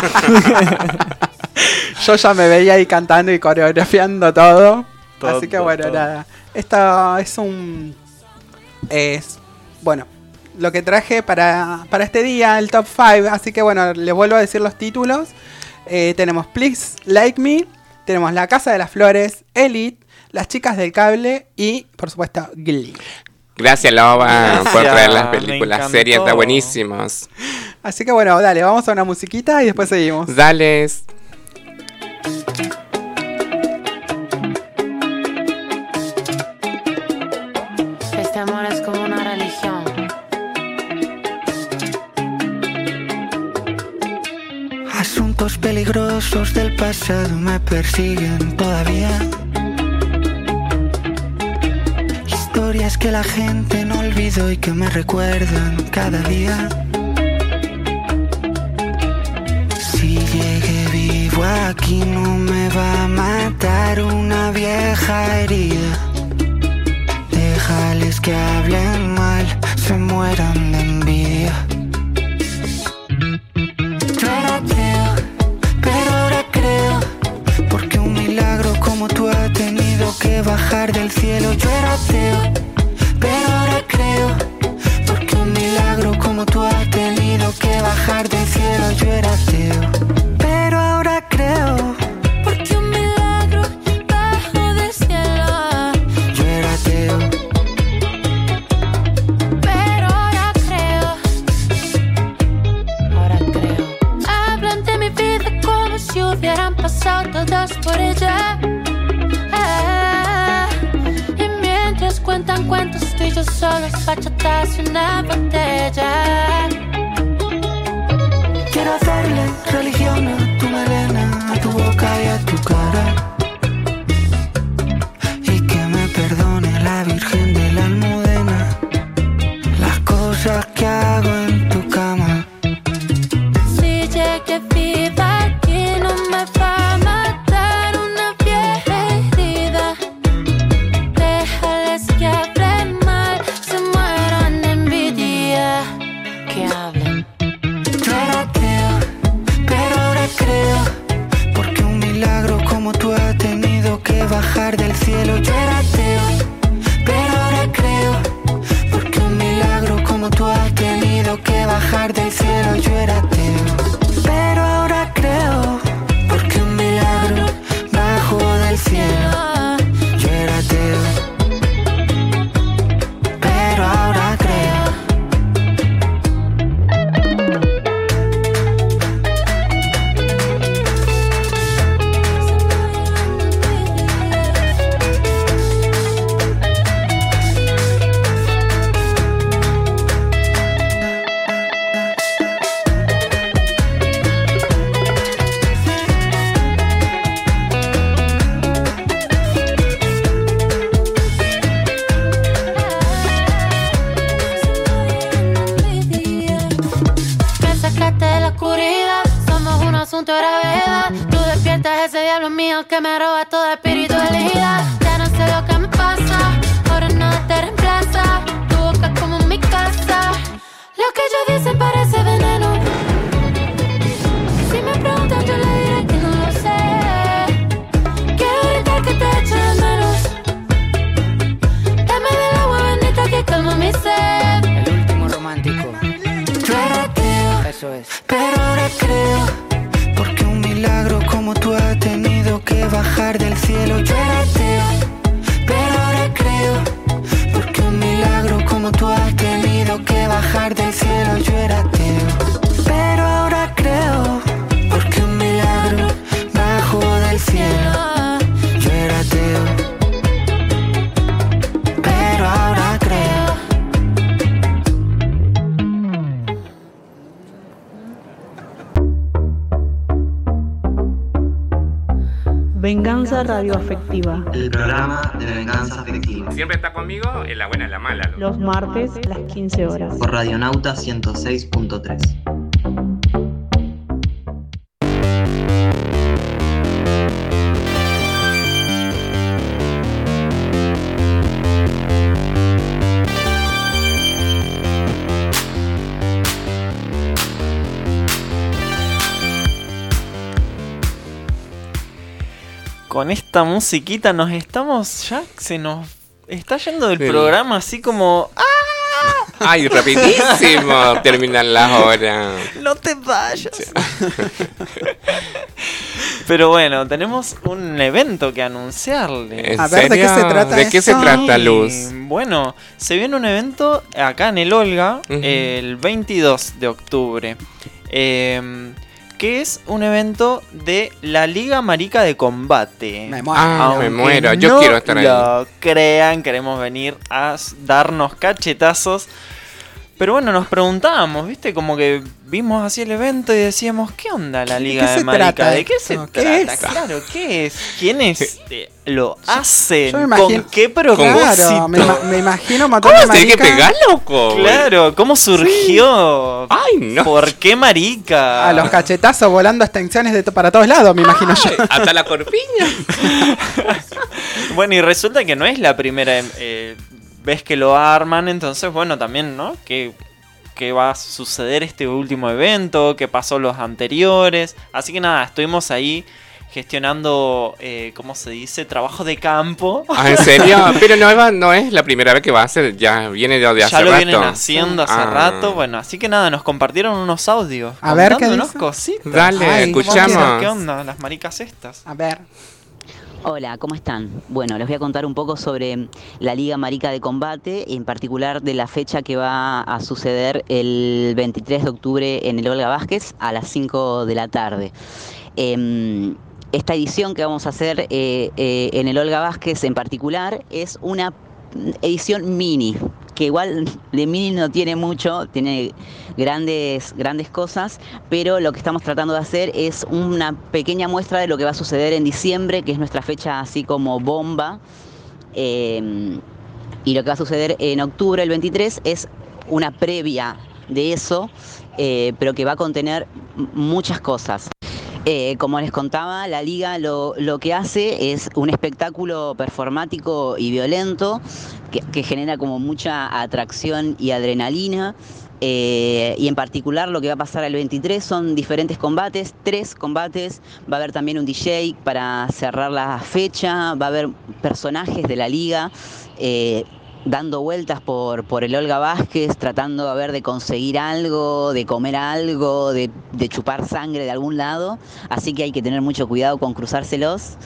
Yo ya me veía ahí cantando y coreografiando todo. Todo, Así que bueno, todo. nada. Esto es un... Es... Bueno, lo que traje para, para este día, el top cinco. Así que bueno, les vuelvo a decir los títulos. Eh, tenemos Please Like Me, tenemos La Casa de las Flores, Elite, Las Chicas del Cable y, por supuesto, Glee. Gracias, Loba, Gracias, por traer las me películas, encantó. series, está buenísimos. Así que bueno, dale, vamos a una musiquita y después seguimos. Dale. Este amor es como una religión. Asuntos peligrosos del pasado me persiguen todavía. Historias que la gente no olvidó y que me recuerdan cada día. Si llegué vivo aquí no me va a matar una vieja herida. Déjales que hablen mal, se mueran de envidia. Yo era ateo, pero ahora creo, porque un milagro como tú ha tenido que bajar del cielo. Yo era ateo, pero ahora creo, porque un milagro como tú ha tenido que bajar del cielo. Yo era ateo, pero ahora creo, porque un milagro bajó del cielo. Yo era ateo, Pero ahora creo, ahora creo. Hablan de mi vida como si hubieran pasado todas por ella. Ah, y mientras cuentan cuentos, tú y yo solos, bachatas y una botella. quiero hacerle religión a tu melena, a tu boca y a tu cara. Y que me perdone la Virgen de la Almudena las cosas que hago en tu cama. Si llegué viva aquí no me va a matar una vieja herida. Déjales que hablen mal, se mueran de envidia. Que hablen. Yo era ateo, pero ahora creo, porque un milagro como tú ha tenido que bajar del cielo. Yo era ateo, pero ahora creo, porque un milagro como tú ha tenido que bajar del cielo. Yo era ateo, pero ahora creo, porque un milagro bajó del cielo. Yo era ateo, pero ahora creo. Me sacaste de la oscuridad, somos un asunto de gravedad. Tú despiertas ese diablo mío que me roba toda espiritualidad. Ya no sé lo que me pasa, ahora nada te reemplaza. Tu boca es como mi casa, lo que ellos dicen parece veneno. Si me preguntan yo le diré que no lo sé. Quiero gritar que te echo de menos. Dame del agua bendita que calma mi sed. El último romántico. Yo era ateo, Eso es. pero ahora creo, porque un milagro como tú ha tenido que bajar del cielo. Yo era ateo, pero ahora creo, porque un milagro como tú ha tenido que bajar del cielo. Yo era ateo, pero ahora creo, porque un milagro bajó del cielo. Yo era ateo, pero ahora creo. Venganza radioafectiva. El programa de venganza afectiva. Siempre está conmigo en la buena y la mala. Loba. Los martes a las quince horas. Por Radionauta ciento seis punto tres. Con esta musiquita nos estamos ya, se nos está yendo del Sí. programa así como... ¡Ah! Ay, rapidísimo terminan las horas. No te vayas. Pero bueno, tenemos un evento que anunciarle. ¿En A ver, ¿de qué serio? se trata ¿De qué se eso? trata, Luz? Y, bueno, se viene un evento acá en el Olga Ujú. el veintidós de octubre. Eh, que es un evento de la Liga Marica de Combate. Me muero. Ah, Aunque me muero. Yo no quiero estar ahí. lo crean, queremos venir a s- darnos cachetazos. Pero bueno, nos preguntábamos, ¿viste? Como que vimos así el evento y decíamos, ¿qué onda la ¿De Liga qué de se Marica? trata ¿De qué se esto? ¿Qué trata? es? Claro, ¿qué es? ¿Quiénes eh, lo hacen? yo me imagino- ¿Con qué propósito? Claro, me, ima- me imagino un montón ¿Cómo de se hay que maricas pegar, loco? Claro, ¿cómo surgió? Ay, no. ¿Por qué Marica? a los cachetazos volando extensiones de to- para todos lados, me imagino yo. Hasta la corpiña. Bueno, y resulta que no es la primera eh, vez que lo arman, entonces, bueno, también, ¿no? Que, que va a suceder este último evento, que pasó los anteriores. Así que nada, estuvimos ahí gestionando, eh, ¿cómo se dice? Trabajo de campo. Ah, ¿en serio? Pero no, Eva, no es la primera vez que va a hacer, ya viene de, de hace Ya lo rato. vienen haciendo hace Ah. rato. Bueno, así que nada, nos compartieron unos audios. A ver, ¿qué contándonos dice? cositas. Dale, Ay, escuchamos. ¿Qué onda? Las maricas estas. A ver. Hola, ¿cómo están? Bueno, les voy a contar un poco sobre la Liga Marica de Combate, en particular de la fecha que va a suceder el veintitrés de octubre en el Olga Vázquez a las cinco de la tarde. Em, esta edición que vamos a hacer eh, eh, en el Olga Vázquez en particular es una edición mini, que igual de mini no tiene mucho, tiene grandes, grandes cosas, pero lo que estamos tratando de hacer es una pequeña muestra de lo que va a suceder en diciembre, que es nuestra fecha así como bomba, eh, y lo que va a suceder en octubre, el veintitrés, es una previa de eso, eh, pero que va a contener m- muchas cosas. Eh, como les contaba, la liga lo, lo que hace es un espectáculo performático y violento que, que genera como mucha atracción y adrenalina. Eh, y en particular lo que va a pasar el veintitrés son diferentes combates, tres combates, va a haber también un D J para cerrar la fecha, va a haber personajes de la liga, eh, dando vueltas por, por el Olga Vázquez, tratando a ver de conseguir algo, de comer algo, de, de chupar sangre de algún lado, así que hay que tener mucho cuidado con cruzárselos.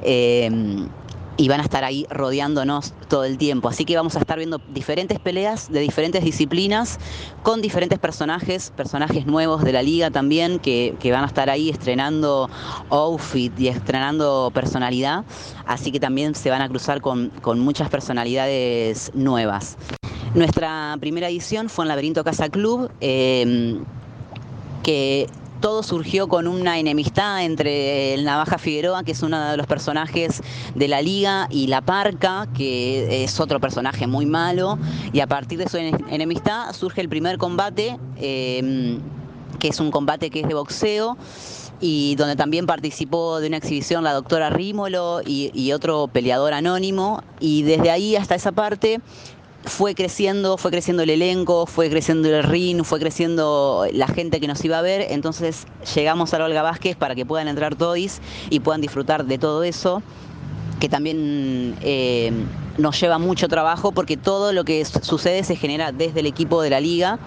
Eh, y van a estar ahí rodeándonos todo el tiempo. Así que vamos a estar viendo diferentes peleas de diferentes disciplinas, con diferentes personajes, personajes nuevos de la liga también, que, que van a estar ahí estrenando outfit y estrenando personalidad. Así que también se van a cruzar con, con muchas personalidades nuevas. Nuestra primera edición fue en Laberinto Casa Club, eh, que todo surgió con una enemistad entre el Navaja Figueroa, que es uno de los personajes de la liga, y La Parca, que es otro personaje muy malo, y a partir de su enemistad surge el primer combate, eh, que es un combate que es de boxeo, y donde también participó de una exhibición la doctora Rímolo y, y otro peleador anónimo, y desde ahí hasta esa parte fue creciendo, fue creciendo el elenco, fue creciendo el ring, fue creciendo la gente que nos iba a ver, entonces llegamos a la Olga Vázquez para que puedan entrar todos y puedan disfrutar de todo eso, que también eh, nos lleva mucho trabajo porque todo lo que sucede se genera desde el equipo de la liga,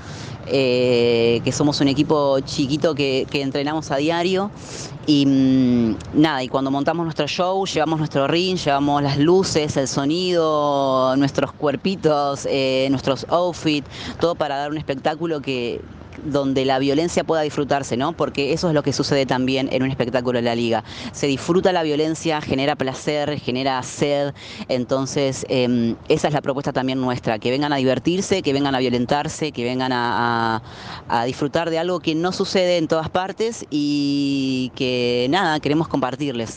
eh, que somos un equipo chiquito que, que entrenamos a diario. Y mmm, nada, y cuando montamos nuestro show, llevamos nuestro ring, llevamos las luces, el sonido, nuestros cuerpitos, eh, nuestros outfits, todo para dar un espectáculo que donde la violencia pueda disfrutarse, ¿no? Porque eso es lo que sucede también en un espectáculo de la liga. Se disfruta la violencia, genera placer, genera sed, entonces eh, esa es la propuesta también nuestra, que vengan a divertirse, que vengan a violentarse, que vengan a, a, a disfrutar de algo que no sucede en todas partes y que nada, queremos compartirles.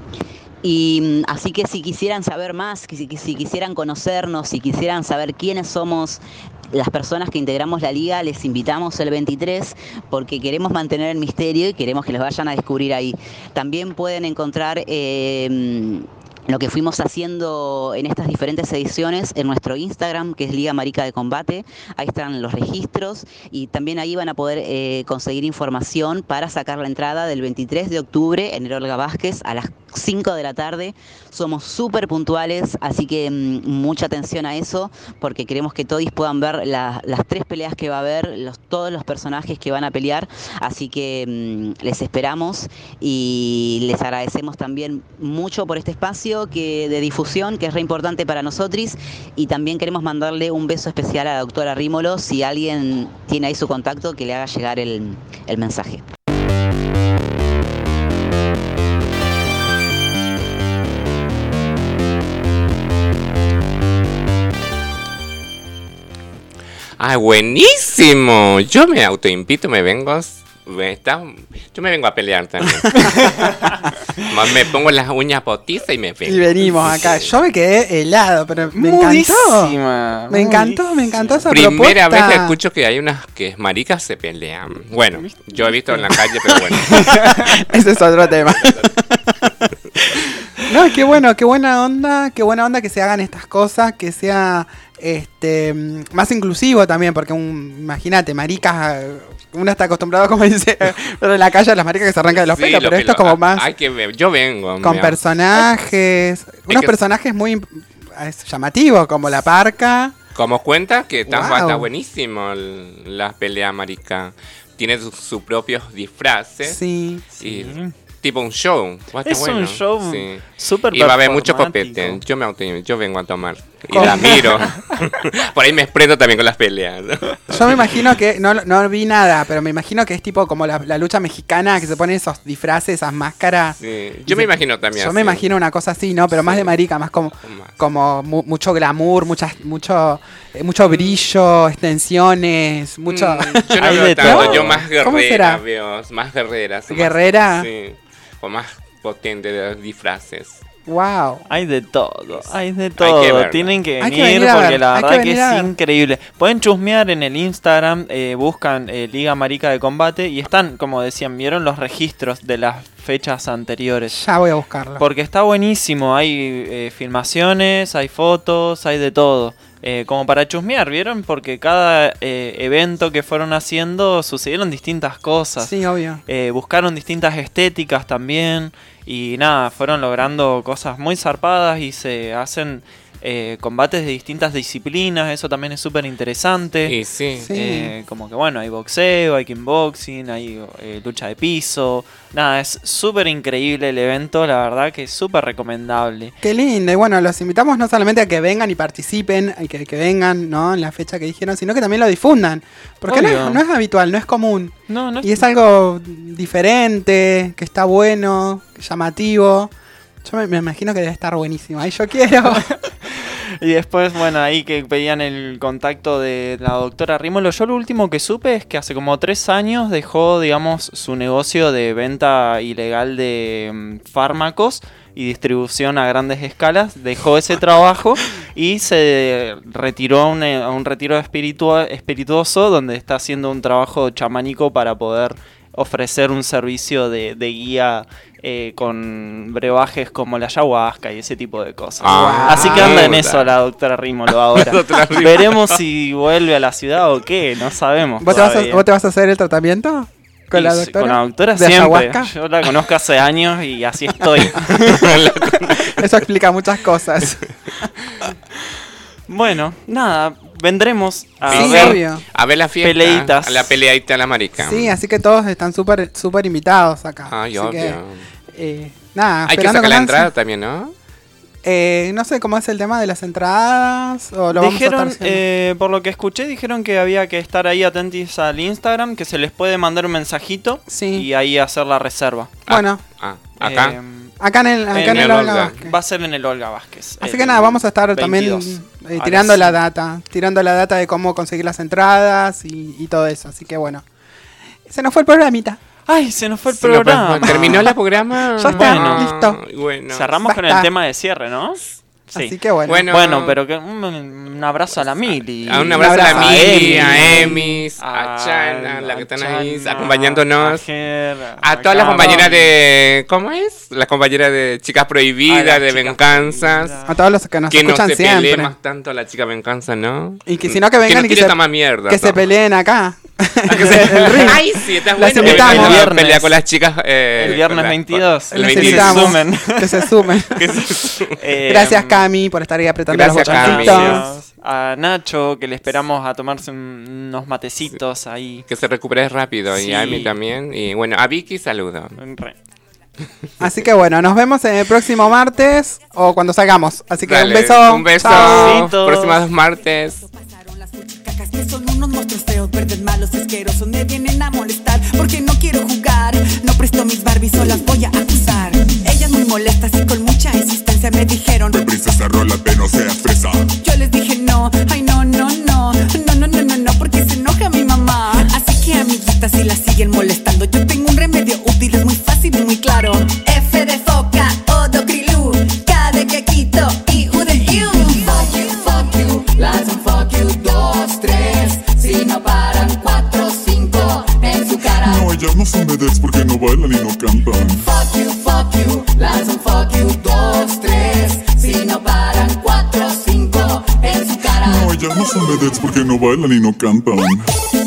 Y así que si quisieran saber más, si, si quisieran conocernos, si quisieran saber quiénes somos las personas que integramos la liga, les invitamos el veintitrés porque queremos mantener el misterio y queremos que los vayan a descubrir ahí. También pueden encontrar eh, lo que fuimos haciendo en estas diferentes ediciones en nuestro Instagram, que es Liga Marica de Combate. Ahí están los registros y también ahí van a poder eh, conseguir información para sacar la entrada del veintitrés de octubre en el Olga Vázquez a las cinco de la tarde. Somos súper puntuales, así que mmm, mucha atención a eso, porque queremos que todos puedan ver la, las tres peleas que va a haber, los, todos los personajes que van a pelear, así que mmm, les esperamos y les agradecemos también mucho por este espacio que, de difusión, que es re importante para nosotros, y también queremos mandarle un beso especial a la doctora Rímolo, si alguien tiene ahí su contacto, que le haga llegar el, el mensaje. ¡Ah, buenísimo! Yo me autoinvito, me vengo... Me está, yo me vengo a pelear también. Me pongo las uñas potizas y me vengo. Y venimos acá. Yo me quedé helado, pero me encantó. Me encantó, me encantó esa Primera propuesta. vez que escucho que hay unas que maricas se pelean. Bueno, yo he visto en la calle, pero bueno. Ese es otro tema. No, qué bueno, qué buena onda, qué buena onda que se hagan estas cosas, que sea este más inclusivo también, porque un, imagínate, maricas, uno está acostumbrado, como dice, pero en la calle a las maricas que se arrancan de los Sí, pelos, lo pero que esto es lo- como más Hay que ver, yo vengo. con mira. personajes, unos que- personajes muy es llamativos, como la parca. Como cuenta que está, Wow. está buenísimo el- la pelea marica. Tiene sus sus propios disfraces. Sí. Y tipo un show. Va a estar Es un bueno. show Sí. súper Y va a haber mucho performático. copete. Yo me auto, yo vengo a tomar. Y ¿Cómo? la miro. Por ahí me expreso también con las peleas. Yo me imagino que, no, no vi nada, pero me imagino que es tipo como la, la lucha mexicana, que se ponen esos disfraces, esas máscaras. Sí. Yo me imagino también Yo así. me imagino una cosa así, ¿no? Pero más de marica, más como, como mu- mucho glamour, muchas, mucho, eh, mucho brillo, extensiones, mucho... Mm, yo no veo tanto, yo más ¿Cómo guerrera será? veo, más guerrera. sí, más- ¿Guerrera? Sí, o más potente de los disfraces. Wow. Hay de todo, hay de que todo. verlo. Tienen que Hay venir, que venir a porque ver, la hay que verdad que, venir a es ver. increíble. Pueden chusmear en el Instagram, eh, buscan eh, Liga Marica de Combate y están, como decían, vieron los registros de las fechas anteriores. Ya voy a buscarlo. Porque está buenísimo, hay eh, filmaciones, hay fotos, hay de todo. Eh, como para chusmear, ¿vieron? Porque cada eh, evento que fueron haciendo sucedieron distintas cosas. Sí, obvio. Eh, buscaron distintas estéticas también. Y nada, fueron logrando cosas muy zarpadas y se hacen eh, combates de distintas disciplinas. Eso también es súper interesante. Y sí. Eh, como que bueno, hay boxeo, hay kickboxing, hay eh, lucha de piso. Nada, es súper increíble el evento, la verdad que es súper recomendable. Qué lindo. Y bueno, los invitamos no solamente a que vengan y participen, y que, que vengan, ¿no? En la fecha que dijeron, sino que también lo difundan. Porque no Obvio. es, no es habitual, no es común. No, no es- Y es algo diferente, que está bueno, llamativo. Yo me, me imagino que debe estar buenísimo. Ahí yo quiero. Y después, bueno, ahí que pedían el contacto de la doctora Rímolo. Yo lo último que supe es que hace como tres años dejó, digamos, su negocio de venta ilegal de mm, fármacos y distribución a grandes escalas. Dejó ese trabajo y se retiró a un, a un retiro espiritua- espirituoso donde está haciendo un trabajo chamánico para poder ofrecer un servicio de, de guía eh, con brebajes como la ayahuasca y ese tipo de cosas. Ah, Así que anda en puta. eso la doctora Rímolo ahora. Doctora Rímolo. Veremos si vuelve a la ciudad o qué, no sabemos. ¿Vos te, vas a, todavía. ¿Vos te vas a hacer el tratamiento? ¿Con Y la sí, doctora? Con la doctora ¿De siempre. ayahuasca? Yo la conozco hace años y así estoy. Eso explica muchas cosas. Bueno, nada, vendremos a Sí, ver obvio. A ver la fiesta. Peleitas. A la peleadita a la marica. Sí, así que todos están súper súper invitados acá. Ay, Así que, obvio. eh, nada, Hay que esperando sacar la con entrada ansia. también, ¿no? Eh, no sé cómo es el tema de las entradas. O lo vamos a Dijeron, estar haciendo. eh, por lo que escuché, dijeron que había que estar ahí atentos al Instagram, que se les puede mandar un mensajito y ahí hacer la reserva. Bueno. Ah, acá. Eh, Acá en el, acá en el Olga Vázquez. Va a ser en el Olga Vázquez. Así el que nada, vamos a estar veintidós, también eh, a tirando las la cinco. data. Tirando la data de cómo conseguir las entradas y, y todo eso. Así que bueno. Se nos fue el programita. Ay, se nos fue el Se nos fue- programa. ¿Terminó el programa? Ya está, Bueno. listo. Bueno. Cerramos con Basta. el tema de cierre, ¿no? Sí. Así que bueno. Bueno. Bueno, pero que un, un abrazo a la Mili. A un abrazo a la Mili, a Emis, a Chana, la que están ahí Chana, acompañándonos. a Ger, A todas las Caro. compañeras de. ¿Cómo es? Las compañeras de Chicas A Prohibidas, las de Chicas Venganzas. A todos los que nos Que no escuchan se siempre. pelee más tanto la chica Venganza, ¿no? Y que si no que vengan no y que tire se, esta más mierda. que se todo. peleen acá. el ring. Ay, sí, estás Las bueno. invitamos. Pelea, pelea con las chicas. Eh, El viernes con la- veintidós. El Les veintidós. invitamos que se sumen. Que se sumen. Eh, Gracias, Cami, por estar ahí apretando Gracias, los Cami. botoncitos. Gracias a Nacho, que le esperamos a tomarse un- unos matecitos ahí. Que se recupere rápido. Sí. Y a mí también. Y bueno, a Vicky saludo. Re. Así que bueno, nos vemos en el próximo martes o cuando salgamos. Así que Dale, un beso. Un beso. Chao. Besitos. Próximos dos martes. Cacas que son unos monstruos feos, verdes malos, asquerosos. Me vienen a molestar porque no quiero jugar. No presto mis Barbies o las voy a acusar. Ellas muy molestas y con mucha insistencia me dijeron: princesa, rólate, no seas fresa. Yo les dije no, ay no, no, no. No, no, no, no, no, porque se enoja mi mamá. Así que amiguitas, si la siguen molestando, yo tengo un remedio útil, es muy fácil y muy claro. F de foca, O de ocrilú, K de quequito y U de iu. Fuck you, fuck you, las un fuck you, dos, tres. Si no paran, cuatro, cinco, en su cara. No, ellas no son vedettes porque no bailan y no cantan. Fuck you, fuck you, las un fuck you, dos, tres. Si no paran, cuatro, cinco, en su cara. No, ellas no son vedettes porque no bailan y no cantan.